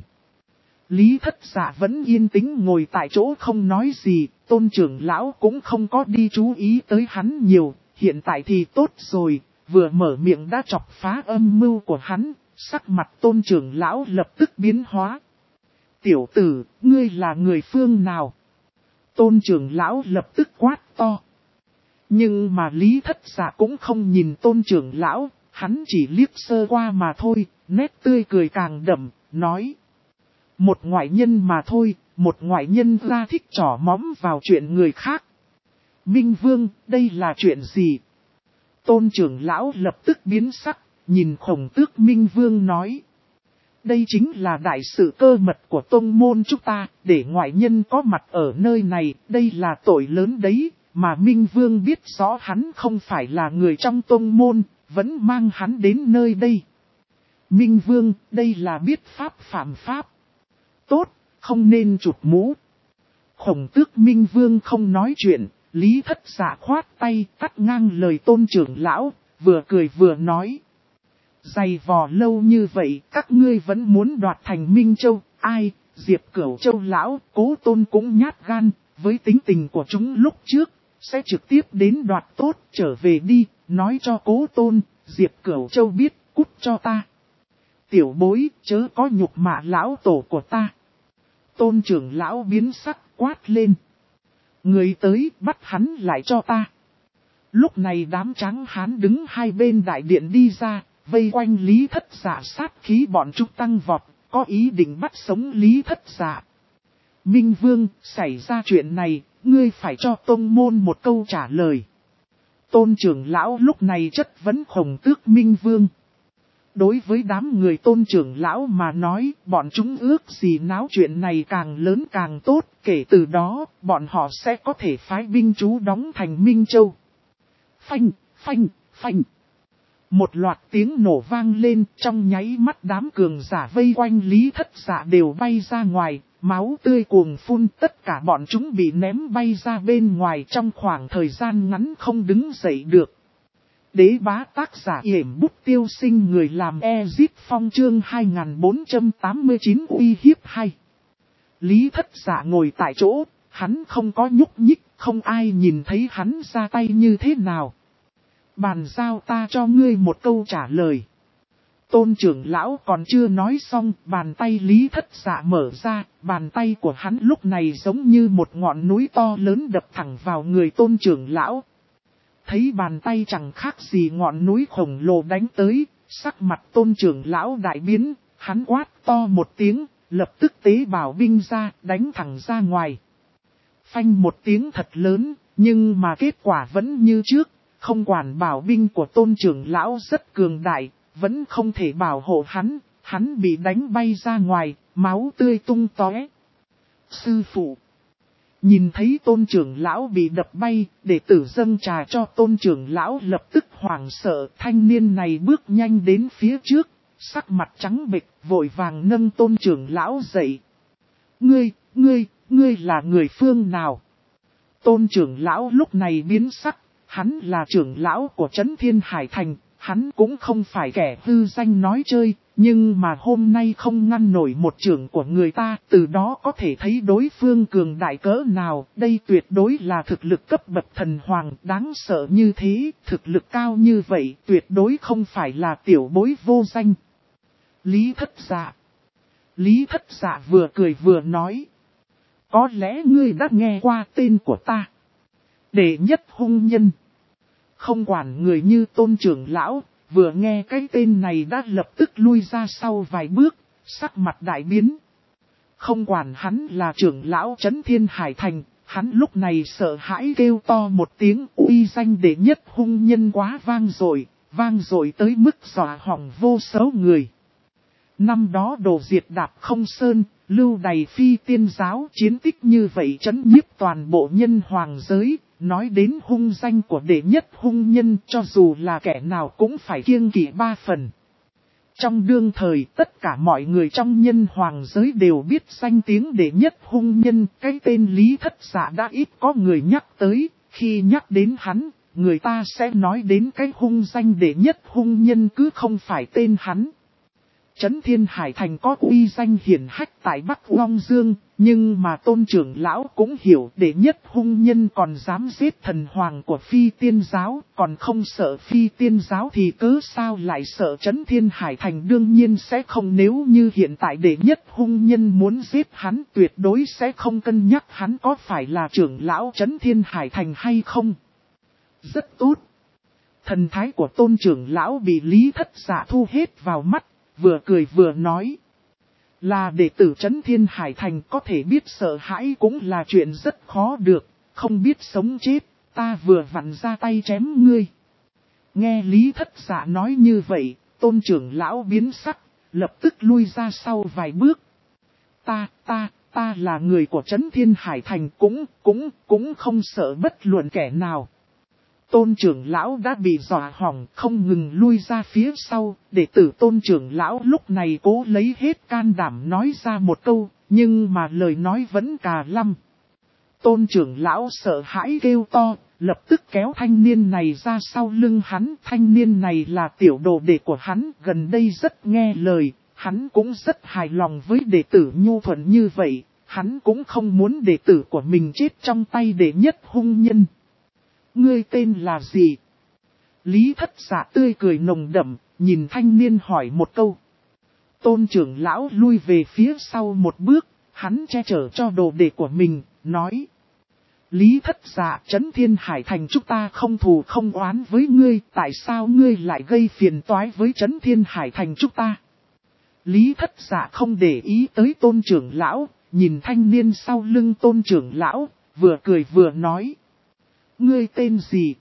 Lý Thất Giả vẫn yên tĩnh ngồi tại chỗ không nói gì, Tôn trưởng lão cũng không có đi chú ý tới hắn nhiều, hiện tại thì tốt rồi, vừa mở miệng đã chọc phá âm mưu của hắn, sắc mặt Tôn trưởng lão lập tức biến hóa. Tiểu tử, ngươi là người phương nào? Tôn trưởng lão lập tức quát to. Nhưng mà Lý Thất Giả cũng không nhìn Tôn trưởng lão, hắn chỉ liếc sơ qua mà thôi, nét tươi cười càng đậm, nói. Một ngoại nhân mà thôi, một ngoại nhân ra thích trỏ móm vào chuyện người khác. Minh Vương, đây là chuyện gì? Tôn trưởng lão lập tức biến sắc, nhìn Khổng Tước Minh Vương nói. Đây chính là đại sự cơ mật của tông môn chúng ta, để ngoại nhân có mặt ở nơi này, đây là tội lớn đấy, mà Minh Vương biết rõ hắn không phải là người trong tông môn, vẫn mang hắn đến nơi đây. Minh Vương, đây là biết pháp phạm pháp. Tốt, không nên chụp mũ. Khổng Tước Minh Vương không nói chuyện, Lý Thất Dạ khoát tay cắt ngang lời Tôn trưởng lão, vừa cười vừa nói. Dày vò lâu như vậy các ngươi vẫn muốn đoạt thành Minh Châu, ai, Diệp Cửu Châu lão, Cố Tôn cũng nhát gan, với tính tình của chúng lúc trước, sẽ trực tiếp đến đoạt tốt, trở về đi, nói cho Cố Tôn, Diệp Cửu Châu biết, cút cho ta. Tiểu bối, chớ có nhục mạ lão tổ của ta. Tôn trưởng lão biến sắc quát lên. Người tới bắt hắn lại cho ta. Lúc này đám tráng hán đứng hai bên đại điện đi ra, vây quanh Lý Thất Dạ sát khí bọn chúng tăng vọt, có ý định bắt sống Lý Thất Dạ. Minh Vương, xảy ra chuyện này, ngươi phải cho tông môn một câu trả lời. Tôn trưởng lão lúc này chất vấn Khổng Tước Minh Vương. Đối với đám người Tôn trưởng lão mà nói, bọn chúng ước gì náo chuyện này càng lớn càng tốt, kể từ đó, bọn họ sẽ có thể phái binh trú đóng thành Minh Châu. Phanh, phanh, phanh. Một loạt tiếng nổ vang lên, trong nháy mắt đám cường giả vây quanh Lý Thất Dạ đều bay ra ngoài, máu tươi cuồng phun, tất cả bọn chúng bị ném bay ra bên ngoài trong khoảng thời gian ngắn không đứng dậy được. Đế bá tác giả yểm bút tiêu sinh người làm Ezip Phong chương 2489 uy hiếp hay. Lý Thất Dạ ngồi tại chỗ, hắn không có nhúc nhích, không ai nhìn thấy hắn ra tay như thế nào. Bàn giao ta cho ngươi một câu trả lời. Tôn trưởng lão còn chưa nói xong, bàn tay Lý Thất Dạ mở ra, bàn tay của hắn lúc này giống như một ngọn núi to lớn đập thẳng vào người tôn trưởng lão. Thấy bàn tay chẳng khác gì ngọn núi khổng lồ đánh tới, sắc mặt tôn trưởng lão đại biến, hắn quát to một tiếng, lập tức tế bảo binh ra, đánh thẳng ra ngoài. Phanh một tiếng thật lớn, nhưng mà kết quả vẫn như trước, không quản bảo binh của tôn trưởng lão rất cường đại, vẫn không thể bảo hộ hắn bị đánh bay ra ngoài, máu tươi tung tóe. Sư phụ. Nhìn thấy tôn trưởng lão bị đập bay, đệ tử dâng trà cho tôn trưởng lão lập tức hoảng sợ, thanh niên này bước nhanh đến phía trước, sắc mặt trắng bệch, vội vàng nâng tôn trưởng lão dậy. Ngươi là người phương nào? Tôn trưởng lão lúc này biến sắc, hắn là trưởng lão của Trấn Thiên Hải Thành, hắn cũng không phải kẻ hư danh nói chơi, nhưng mà hôm nay không ngăn nổi một trưởng của người ta, từ đó có thể thấy đối phương cường đại cỡ nào, đây tuyệt đối là thực lực cấp bậc thần hoàng, đáng sợ như thế, thực lực cao như vậy, tuyệt đối không phải là tiểu bối vô danh. Lý Thất Dạ vừa cười vừa nói, có lẽ ngươi đã nghe qua tên của ta. Đệ nhất hung nhân. Không quản người như tôn trưởng lão, vừa nghe cái tên này đã lập tức lui ra sau vài bước, sắc mặt đại biến. Không quản hắn là trưởng lão Trấn Thiên Hải Thành, hắn lúc này sợ hãi kêu to một tiếng uy danh đệ nhất hung nhân quá vang dội tới mức dọa hỏng vô số người. Năm đó đồ diệt Đạp Không Sơn, lưu đày phi tiên giáo chiến tích như vậy trấn nhiếp toàn bộ nhân hoàng giới. Nói đến hung danh của đệ nhất hung nhân cho dù là kẻ nào cũng phải kiêng kỵ 3 phần. Trong đương thời tất cả mọi người trong nhân hoàng giới đều biết danh tiếng đệ nhất hung nhân. Cái tên Lý Thất Dạ đã ít có người nhắc tới, khi nhắc đến hắn, người ta sẽ nói đến cái hung danh đệ nhất hung nhân cứ không phải tên hắn. Trấn Thiên Hải Thành có uy danh hiển hách tại Bắc Long Dương, nhưng mà tôn trưởng lão cũng hiểu đệ nhất hung nhân còn dám giết thần hoàng của phi tiên giáo, còn không sợ phi tiên giáo thì cớ sao lại sợ Trấn Thiên Hải Thành đương nhiên sẽ không, nếu như hiện tại đệ nhất hung nhân muốn giết hắn tuyệt đối sẽ không cân nhắc hắn có phải là trưởng lão Trấn Thiên Hải Thành hay không. Rất tốt. Thần thái của tôn trưởng lão bị Lý Thất Dạ thu hết vào mắt. Vừa cười vừa nói, là đệ tử Trấn Thiên Hải Thành có thể biết sợ hãi cũng là chuyện rất khó được, không biết sống chết, ta vừa vặn ra tay chém ngươi. Nghe Lý Thất Dạ nói như vậy, tôn trưởng lão biến sắc, lập tức lui ra sau vài bước. Ta là người của Trấn Thiên Hải Thành cũng không sợ bất luận kẻ nào. Tôn trưởng lão đã bị dọa hỏng không ngừng lui ra phía sau, đệ tử tôn trưởng lão lúc này cố lấy hết can đảm nói ra một câu, nhưng mà lời nói vẫn cà lăm. Tôn trưởng lão sợ hãi kêu to, lập tức kéo thanh niên này ra sau lưng hắn. Thanh niên này là tiểu đồ đệ của hắn, gần đây rất nghe lời, hắn cũng rất hài lòng với đệ tử nhu thuận như vậy, hắn cũng không muốn đệ tử của mình chết trong tay đệ nhất hung nhân. Ngươi tên là gì? Lý Thất Dạ tươi cười nồng đậm, nhìn thanh niên hỏi một câu. Tôn trưởng lão lui về phía sau một bước, hắn che chở cho đồ đệ của mình, nói. Lý Thất Dạ, Trấn Thiên Hải Thành chúng ta không thù không oán với ngươi, tại sao ngươi lại gây phiền toái với Trấn Thiên Hải Thành chúng ta? Lý Thất Dạ không để ý tới tôn trưởng lão, nhìn thanh niên sau lưng tôn trưởng lão, vừa cười vừa nói. Ngươi tên gì?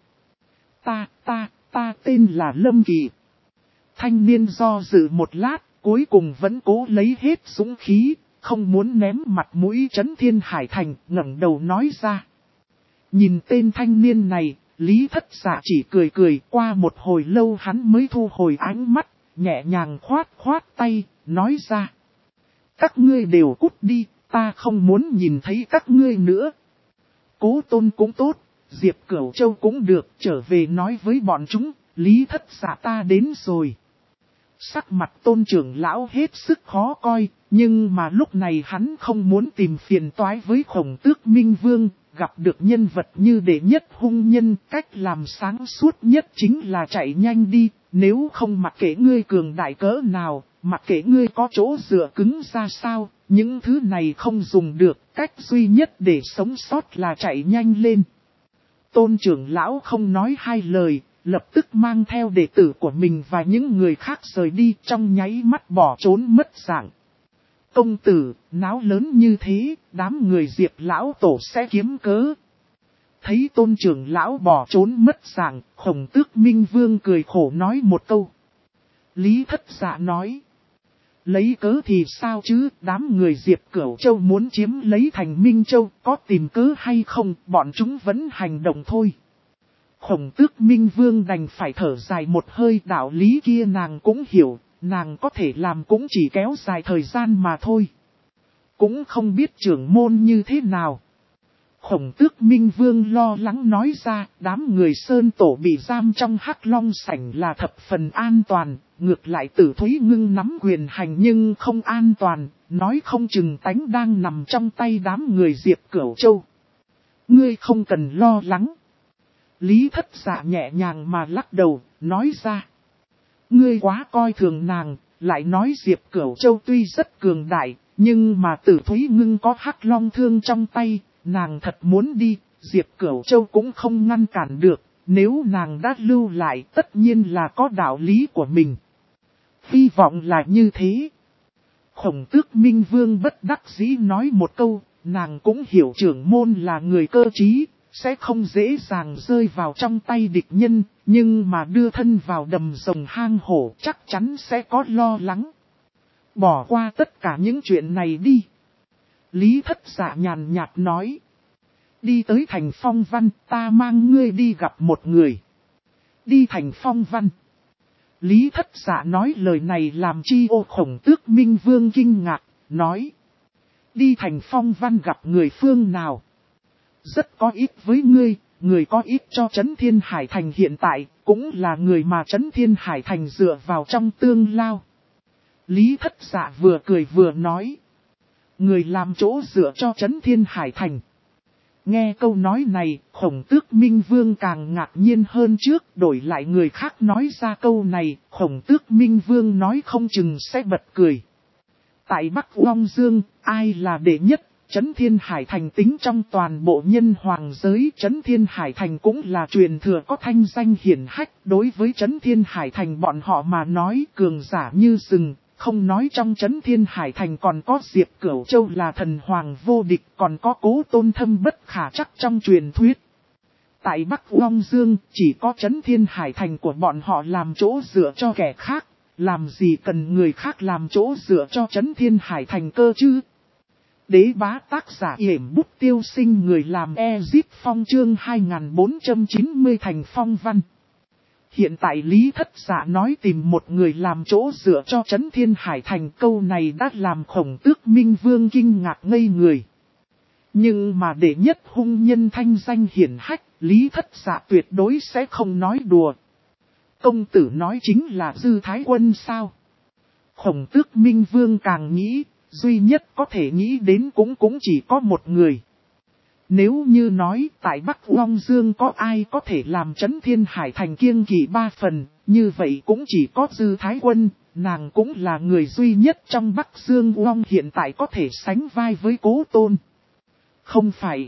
Ta tên là Lâm Kỳ. Thanh niên do dự một lát, cuối cùng vẫn cố lấy hết dũng khí, không muốn ném mặt mũi Trấn Thiên Hải Thành, ngẩng đầu nói ra. Nhìn tên thanh niên này, Lý Thất Dạ chỉ cười cười, qua một hồi lâu hắn mới thu hồi ánh mắt, nhẹ nhàng khoát tay, nói ra. Các ngươi đều cút đi, ta không muốn nhìn thấy các ngươi nữa. Cố Tôn cũng tốt, Diệp Cửu Châu cũng được, trở về nói với bọn chúng, Lý Thất Dạ ta đến rồi. Sắc mặt Tôn trưởng lão hết sức khó coi, nhưng mà lúc này hắn không muốn tìm phiền toái với Khổng Tước Minh Vương, gặp được nhân vật như đệ nhất hung nhân, cách làm sáng suốt nhất chính là chạy nhanh đi, nếu không mặc kệ ngươi cường đại cỡ nào, mặc kệ ngươi có chỗ dựa cứng ra sao, những thứ này không dùng được, cách duy nhất để sống sót là chạy nhanh lên. Tôn trưởng lão không nói hai lời, lập tức mang theo đệ tử của mình và những người khác rời đi, trong nháy mắt bỏ trốn mất dạng. Công tử, náo lớn như thế, đám người Diệp lão tổ sẽ kiếm cớ. Thấy tôn trưởng lão bỏ trốn mất dạng, Khổng Tước Minh Vương cười khổ nói một câu. Lý Thất Dạ nói. Lấy cớ thì sao chứ, đám người Diệp Cửu Châu muốn chiếm lấy thành Minh Châu, có tìm cớ hay không, bọn chúng vẫn hành động thôi. Khổng Tước Minh Vương đành phải thở dài một hơi, đạo lý kia nàng cũng hiểu, nàng có thể làm cũng chỉ kéo dài thời gian mà thôi. Cũng không biết trưởng môn như thế nào. Khổng Tước Minh Vương lo lắng nói ra, đám người Sơn Tổ bị giam trong Hắc Long Sảnh là thập phần an toàn, ngược lại Tử Thúy Ngưng nắm quyền hành nhưng không an toàn, nói không chừng tánh đang nằm trong tay đám người Diệp Cửu Châu. Ngươi không cần lo lắng. Lý Thất Dạ nhẹ nhàng mà lắc đầu, nói ra. Ngươi quá coi thường nàng, lại nói Diệp Cửu Châu tuy rất cường đại, nhưng mà Tử Thúy Ngưng có Hắc Long thương trong tay, nàng thật muốn đi, Diệp Cửu Châu cũng không ngăn cản được, nếu nàng đã lưu lại tất nhiên là có đạo lý của mình. Hy vọng là như thế. Khổng Tước Minh Vương bất đắc dĩ nói một câu, nàng cũng hiểu trưởng môn là người cơ trí, sẽ không dễ dàng rơi vào trong tay địch nhân, nhưng mà đưa thân vào đầm rồng hang hổ chắc chắn sẽ có lo lắng. Bỏ qua tất cả những chuyện này đi. Lý Thất Dạ nhàn nhạt nói. Đi tới thành Phong Văn, ta mang ngươi đi gặp một người. Đi thành Phong Văn. Lý Thất Dạ nói lời này làm chi ô Khổng Tước Minh Vương kinh ngạc, nói. Đi thành Phong Văn gặp người phương nào? Rất có ích với ngươi, người có ích cho Trấn Thiên Hải Thành hiện tại, cũng là người mà Trấn Thiên Hải Thành dựa vào trong tương lao. Lý Thất Dạ vừa cười vừa nói. Người làm chỗ dựa cho Trấn Thiên Hải Thành. Nghe câu nói này, Khổng Tước Minh Vương càng ngạc nhiên hơn trước, đổi lại người khác nói ra câu này, Khổng Tước Minh Vương nói không chừng sẽ bật cười. Tại Bắc Long Dương, ai là đệ nhất? Trấn Thiên Hải Thành tính trong toàn bộ nhân hoàng giới, Trấn Thiên Hải Thành cũng là truyền thừa có thanh danh hiển hách. Đối với Trấn Thiên Hải Thành bọn họ mà nói cường giả như rừng, không nói trong Trấn Thiên Hải Thành còn có Diệp Cửu Châu là thần hoàng vô địch, còn có Cố Tôn thâm bất khả trắc trong truyền thuyết. Tại Bắc Long Dương, chỉ có Trấn Thiên Hải Thành của bọn họ làm chỗ dựa cho kẻ khác, làm gì cần người khác làm chỗ dựa cho Trấn Thiên Hải Thành cơ chứ? Đế bá tác giả yểm bút tiêu sinh người làm Ezip Phong chương 2490 thành Phong Văn. Hiện tại Lý Thất Dạ nói tìm một người làm chỗ dựa cho Trấn Thiên Hải Thành, câu này đã làm Khổng Tước Minh Vương kinh ngạc ngây người. Nhưng mà đệ nhất hung nhân thanh danh hiển hách, Lý Thất Dạ tuyệt đối sẽ không nói đùa. Công tử nói chính là Dư Thái Quân sao? Khổng Tước Minh Vương càng nghĩ, duy nhất có thể nghĩ đến cũng chỉ có một người. Nếu như nói tại Bắc Long Dương có ai có thể làm Trấn Thiên Hải Thành kiêng kỵ 3 phần, như vậy cũng chỉ có Dư Thái Quân, nàng cũng là người duy nhất trong Bắc Dương Long hiện tại có thể sánh vai với Cố Tôn. Không phải.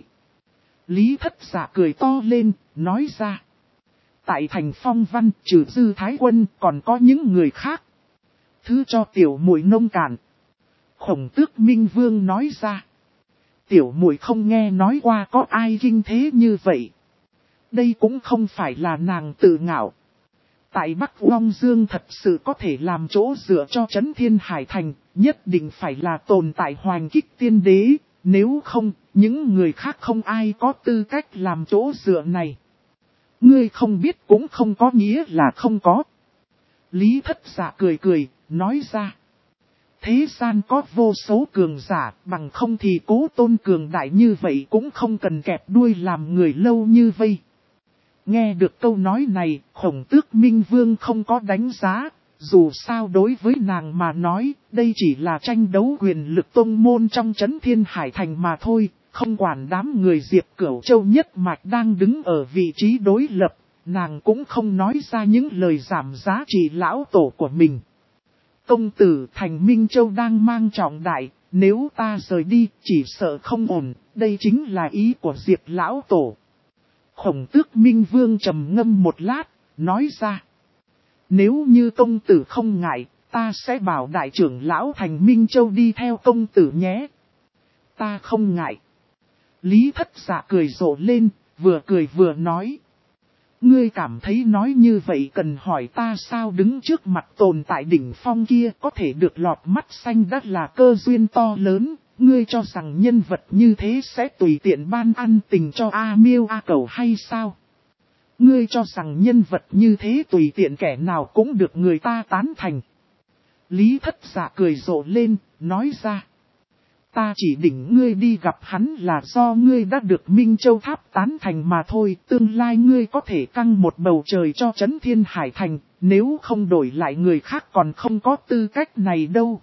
Lý Thất Dạ cười to lên, nói ra. Tại thành Phong Văn trừ Dư Thái Quân còn có những người khác. Thứ cho tiểu muội nông cạn. Khổng Tước Minh Vương nói ra. Tiểu muội không nghe nói qua có ai kinh thế như vậy. Đây cũng không phải là nàng tự ngạo. Tại Bắc Long Dương thật sự có thể làm chỗ dựa cho Trấn Thiên Hải Thành, nhất định phải là tồn tại Hoành Kích Tiên Đế, nếu không, những người khác không ai có tư cách làm chỗ dựa này. Ngươi không biết cũng không có nghĩa là không có. Lý Thất Dạ cười cười, nói ra. Thế gian có vô số cường giả, bằng không thì Cố Tôn cường đại như vậy cũng không cần kẹp đuôi làm người lâu như vây. Nghe được câu nói này, Khổng Tước Minh Vương không có đánh giá, dù sao đối với nàng mà nói, đây chỉ là tranh đấu quyền lực tông môn trong Trấn Thiên Hải Thành mà thôi, không quản đám người Diệp Cửu Châu nhất mạch đang đứng ở vị trí đối lập, nàng cũng không nói ra những lời giảm giá trị lão tổ của mình. Công tử Thành Minh Châu đang mang trọng đại, nếu ta rời đi chỉ sợ không ổn, đây chính là ý của Diệp lão tổ. Khổng Tước Minh Vương trầm ngâm một lát, nói ra. Nếu như công tử không ngại, ta sẽ bảo đại trưởng lão Thành Minh Châu đi theo công tử nhé. Ta không ngại. Lý Thất Dạ cười rộ lên, vừa cười vừa nói. Ngươi cảm thấy nói như vậy cần hỏi ta sao đứng trước mặt tồn tại đỉnh phong kia có thể được lọt mắt xanh đã là cơ duyên to lớn. Ngươi cho rằng nhân vật như thế sẽ tùy tiện ban ăn tình cho A Miêu A Cẩu hay sao? Ngươi cho rằng nhân vật như thế tùy tiện kẻ nào cũng được người ta tán thành. Lý Thất Dạ cười rộ lên, nói ra. Ta chỉ định ngươi đi gặp hắn là do ngươi đã được Minh Châu Tháp tán thành mà thôi. Tương lai ngươi có thể căng một bầu trời cho Trấn Thiên Hải Thành, nếu không đổi lại người khác còn không có tư cách này đâu.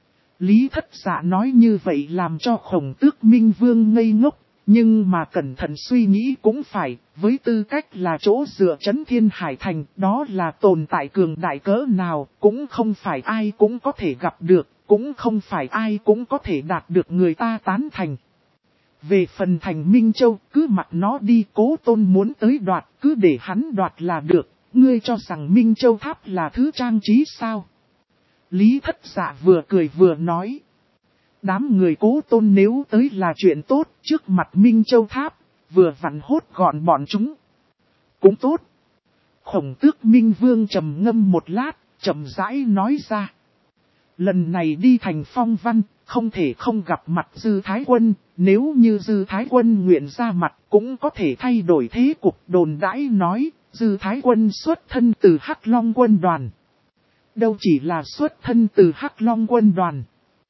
Lý Thất Dạ nói như vậy làm cho Khổng Tước Minh Vương ngây ngốc, nhưng mà cẩn thận suy nghĩ cũng phải, với tư cách là chỗ dựa Trấn Thiên Hải Thành, đó là tồn tại cường đại cỡ nào, cũng không phải ai cũng có thể gặp được, cũng không phải ai cũng có thể đạt được người ta tán thành. Về phần Thành Minh Châu, cứ mặc nó đi, Cố Tôn muốn tới đoạt, cứ để hắn đoạt là được, ngươi cho rằng Minh Châu Tháp là thứ trang trí sao? Lý Thất Dạ vừa cười vừa nói. Đám người Cố Tôn nếu tới là chuyện tốt, trước mặt Minh Châu Tháp, vừa vặn hốt gọn bọn chúng. Cũng tốt. Khổng Tước Minh Vương trầm ngâm một lát, chậm rãi nói ra. Lần này đi thành Phong Văn, không thể không gặp mặt Dư Thái Quân, nếu như Dư Thái Quân nguyện ra mặt cũng có thể thay đổi thế cục. Đồn đãi nói, Dư Thái Quân xuất thân từ Hắc Long quân đoàn. Đâu chỉ là xuất thân từ Hắc Long quân đoàn.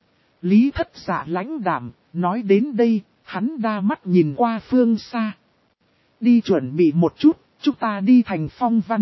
Lý Thất Dạ lãnh đạm, nói đến đây, hắn đa mắt nhìn qua phương xa. Đi chuẩn bị một chút, chúng ta đi thành Phong Văn.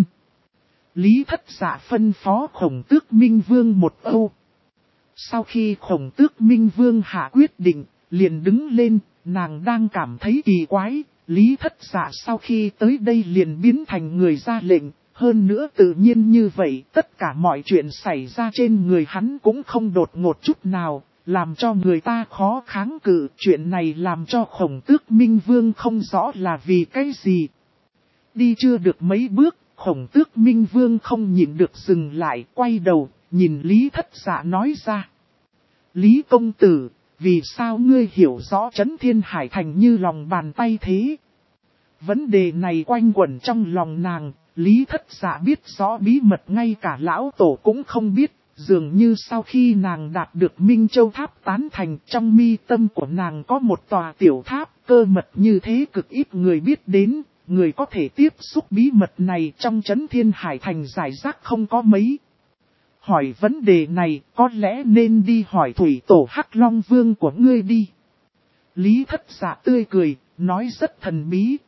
Lý Thất Dạ phân phó Khổng Tước Minh Vương một âu. Sau khi Khổng Tước Minh Vương hạ quyết định, liền đứng lên, nàng đang cảm thấy kỳ quái. Lý Thất Dạ sau khi tới đây liền biến thành người ra lệnh. Hơn nữa tự nhiên như vậy, tất cả mọi chuyện xảy ra trên người hắn cũng không đột ngột chút nào, làm cho người ta khó kháng cự. Chuyện này làm cho Khổng Tước Minh Vương không rõ là vì cái gì. Đi chưa được mấy bước, Khổng Tước Minh Vương không nhịn được dừng lại, quay đầu, nhìn Lý Thất Dạ nói ra. Lý công tử, vì sao ngươi hiểu rõ Trấn Thiên Hải Thành như lòng bàn tay thế? Vấn đề này quanh quẩn trong lòng nàng. Lý Thất Dạ biết rõ bí mật ngay cả lão tổ cũng không biết, dường như sau khi nàng đạt được Minh Châu Tháp tán thành, trong mi tâm của nàng có một tòa tiểu tháp, cơ mật như thế cực ít người biết đến, người có thể tiếp xúc bí mật này trong Trấn Thiên Hải Thành giải rác không có mấy. Hỏi vấn đề này có lẽ nên đi hỏi thủy tổ Hắc Long Vương của ngươi đi. Lý Thất Dạ tươi cười, nói rất thần bí.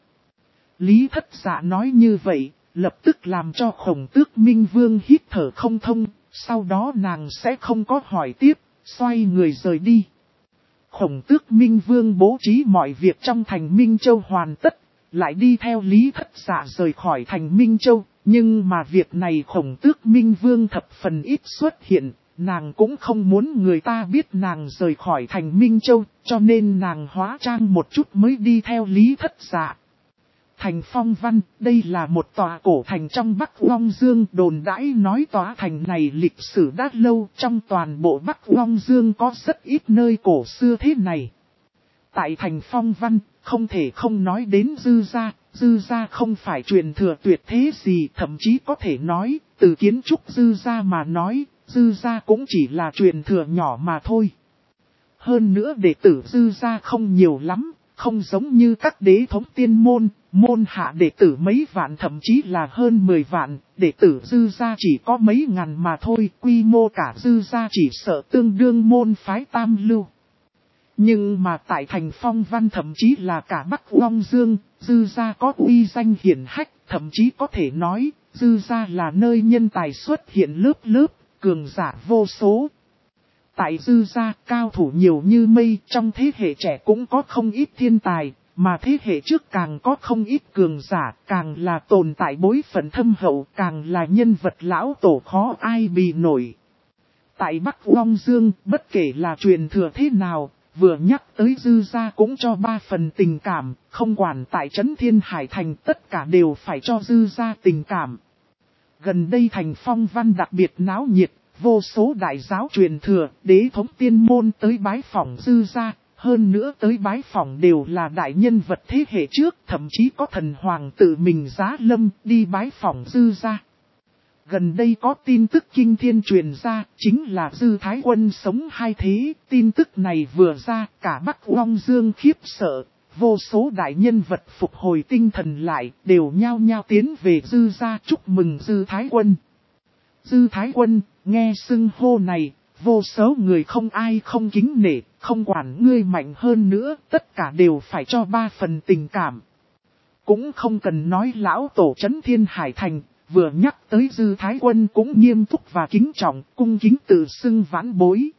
Lý Thất Dạ nói như vậy, lập tức làm cho Khổng Tước Minh Vương hít thở không thông, sau đó nàng sẽ không có hỏi tiếp, xoay người rời đi. Khổng Tước Minh Vương bố trí mọi việc trong thành Minh Châu hoàn tất, lại đi theo Lý Thất Dạ rời khỏi thành Minh Châu, nhưng mà việc này Khổng Tước Minh Vương thập phần ít xuất hiện, nàng cũng không muốn người ta biết nàng rời khỏi thành Minh Châu, cho nên nàng hóa trang một chút mới đi theo Lý Thất Dạ. Thành Phong Văn, đây là một tòa cổ thành trong Bắc Long Dương, đồn đãi nói tòa thành này lịch sử đã lâu, trong toàn bộ Bắc Long Dương có rất ít nơi cổ xưa thế này. Tại thành Phong Văn, không thể không nói đến Dư gia không phải truyền thừa tuyệt thế gì, thậm chí có thể nói, từ kiến trúc Dư gia mà nói, Dư gia cũng chỉ là truyền thừa nhỏ mà thôi. Hơn nữa đệ tử Dư gia không nhiều lắm, không giống như các đế thống tiên môn, môn hạ đệ tử mấy vạn thậm chí là hơn 10 vạn, đệ tử Dư gia chỉ có mấy ngàn mà thôi, quy mô cả Dư gia chỉ sợ tương đương môn phái Tam Lưu. Nhưng mà tại thành Phong Văn thậm chí là cả Bắc Long Dương, Dư gia có uy danh hiển hách, thậm chí có thể nói, Dư gia là nơi nhân tài xuất hiện lớp lớp, cường giả vô số. Tại Dư gia, cao thủ nhiều như mây, trong thế hệ trẻ cũng có không ít thiên tài, mà thế hệ trước càng có không ít cường giả, càng là tồn tại bối phận thâm hậu, càng là nhân vật lão tổ khó ai bì nổi. Tại Bắc Long Dương, bất kể là truyền thừa thế nào, vừa nhắc tới Dư gia cũng cho 3 phần tình cảm, không quản tại Trấn Thiên Hải Thành tất cả đều phải cho Dư gia tình cảm. Gần đây thành Phong Văn đặc biệt náo nhiệt, vô số đại giáo truyền thừa, đế thống tiên môn tới bái phỏng Dư gia, hơn nữa tới bái phỏng đều là đại nhân vật thế hệ trước, thậm chí có thần hoàng tự mình giá lâm đi bái phỏng Dư gia. Gần đây có tin tức kinh thiên truyền ra, chính là Dư Thái Quân sống hai thế, tin tức này vừa ra, cả Bắc Long Dương khiếp sợ, vô số đại nhân vật phục hồi tinh thần lại, đều nhao nhao tiến về Dư gia chúc mừng Dư Thái Quân. Dư Thái Quân, nghe xưng hô này, vô số người không ai không kính nể, không quản ngươi mạnh hơn nữa, tất cả đều phải cho 3 phần tình cảm. Cũng không cần nói lão tổ Trấn Thiên Hải Thành, vừa nhắc tới Dư Thái Quân cũng nghiêm túc và kính trọng, cung kính tự xưng vãn bối.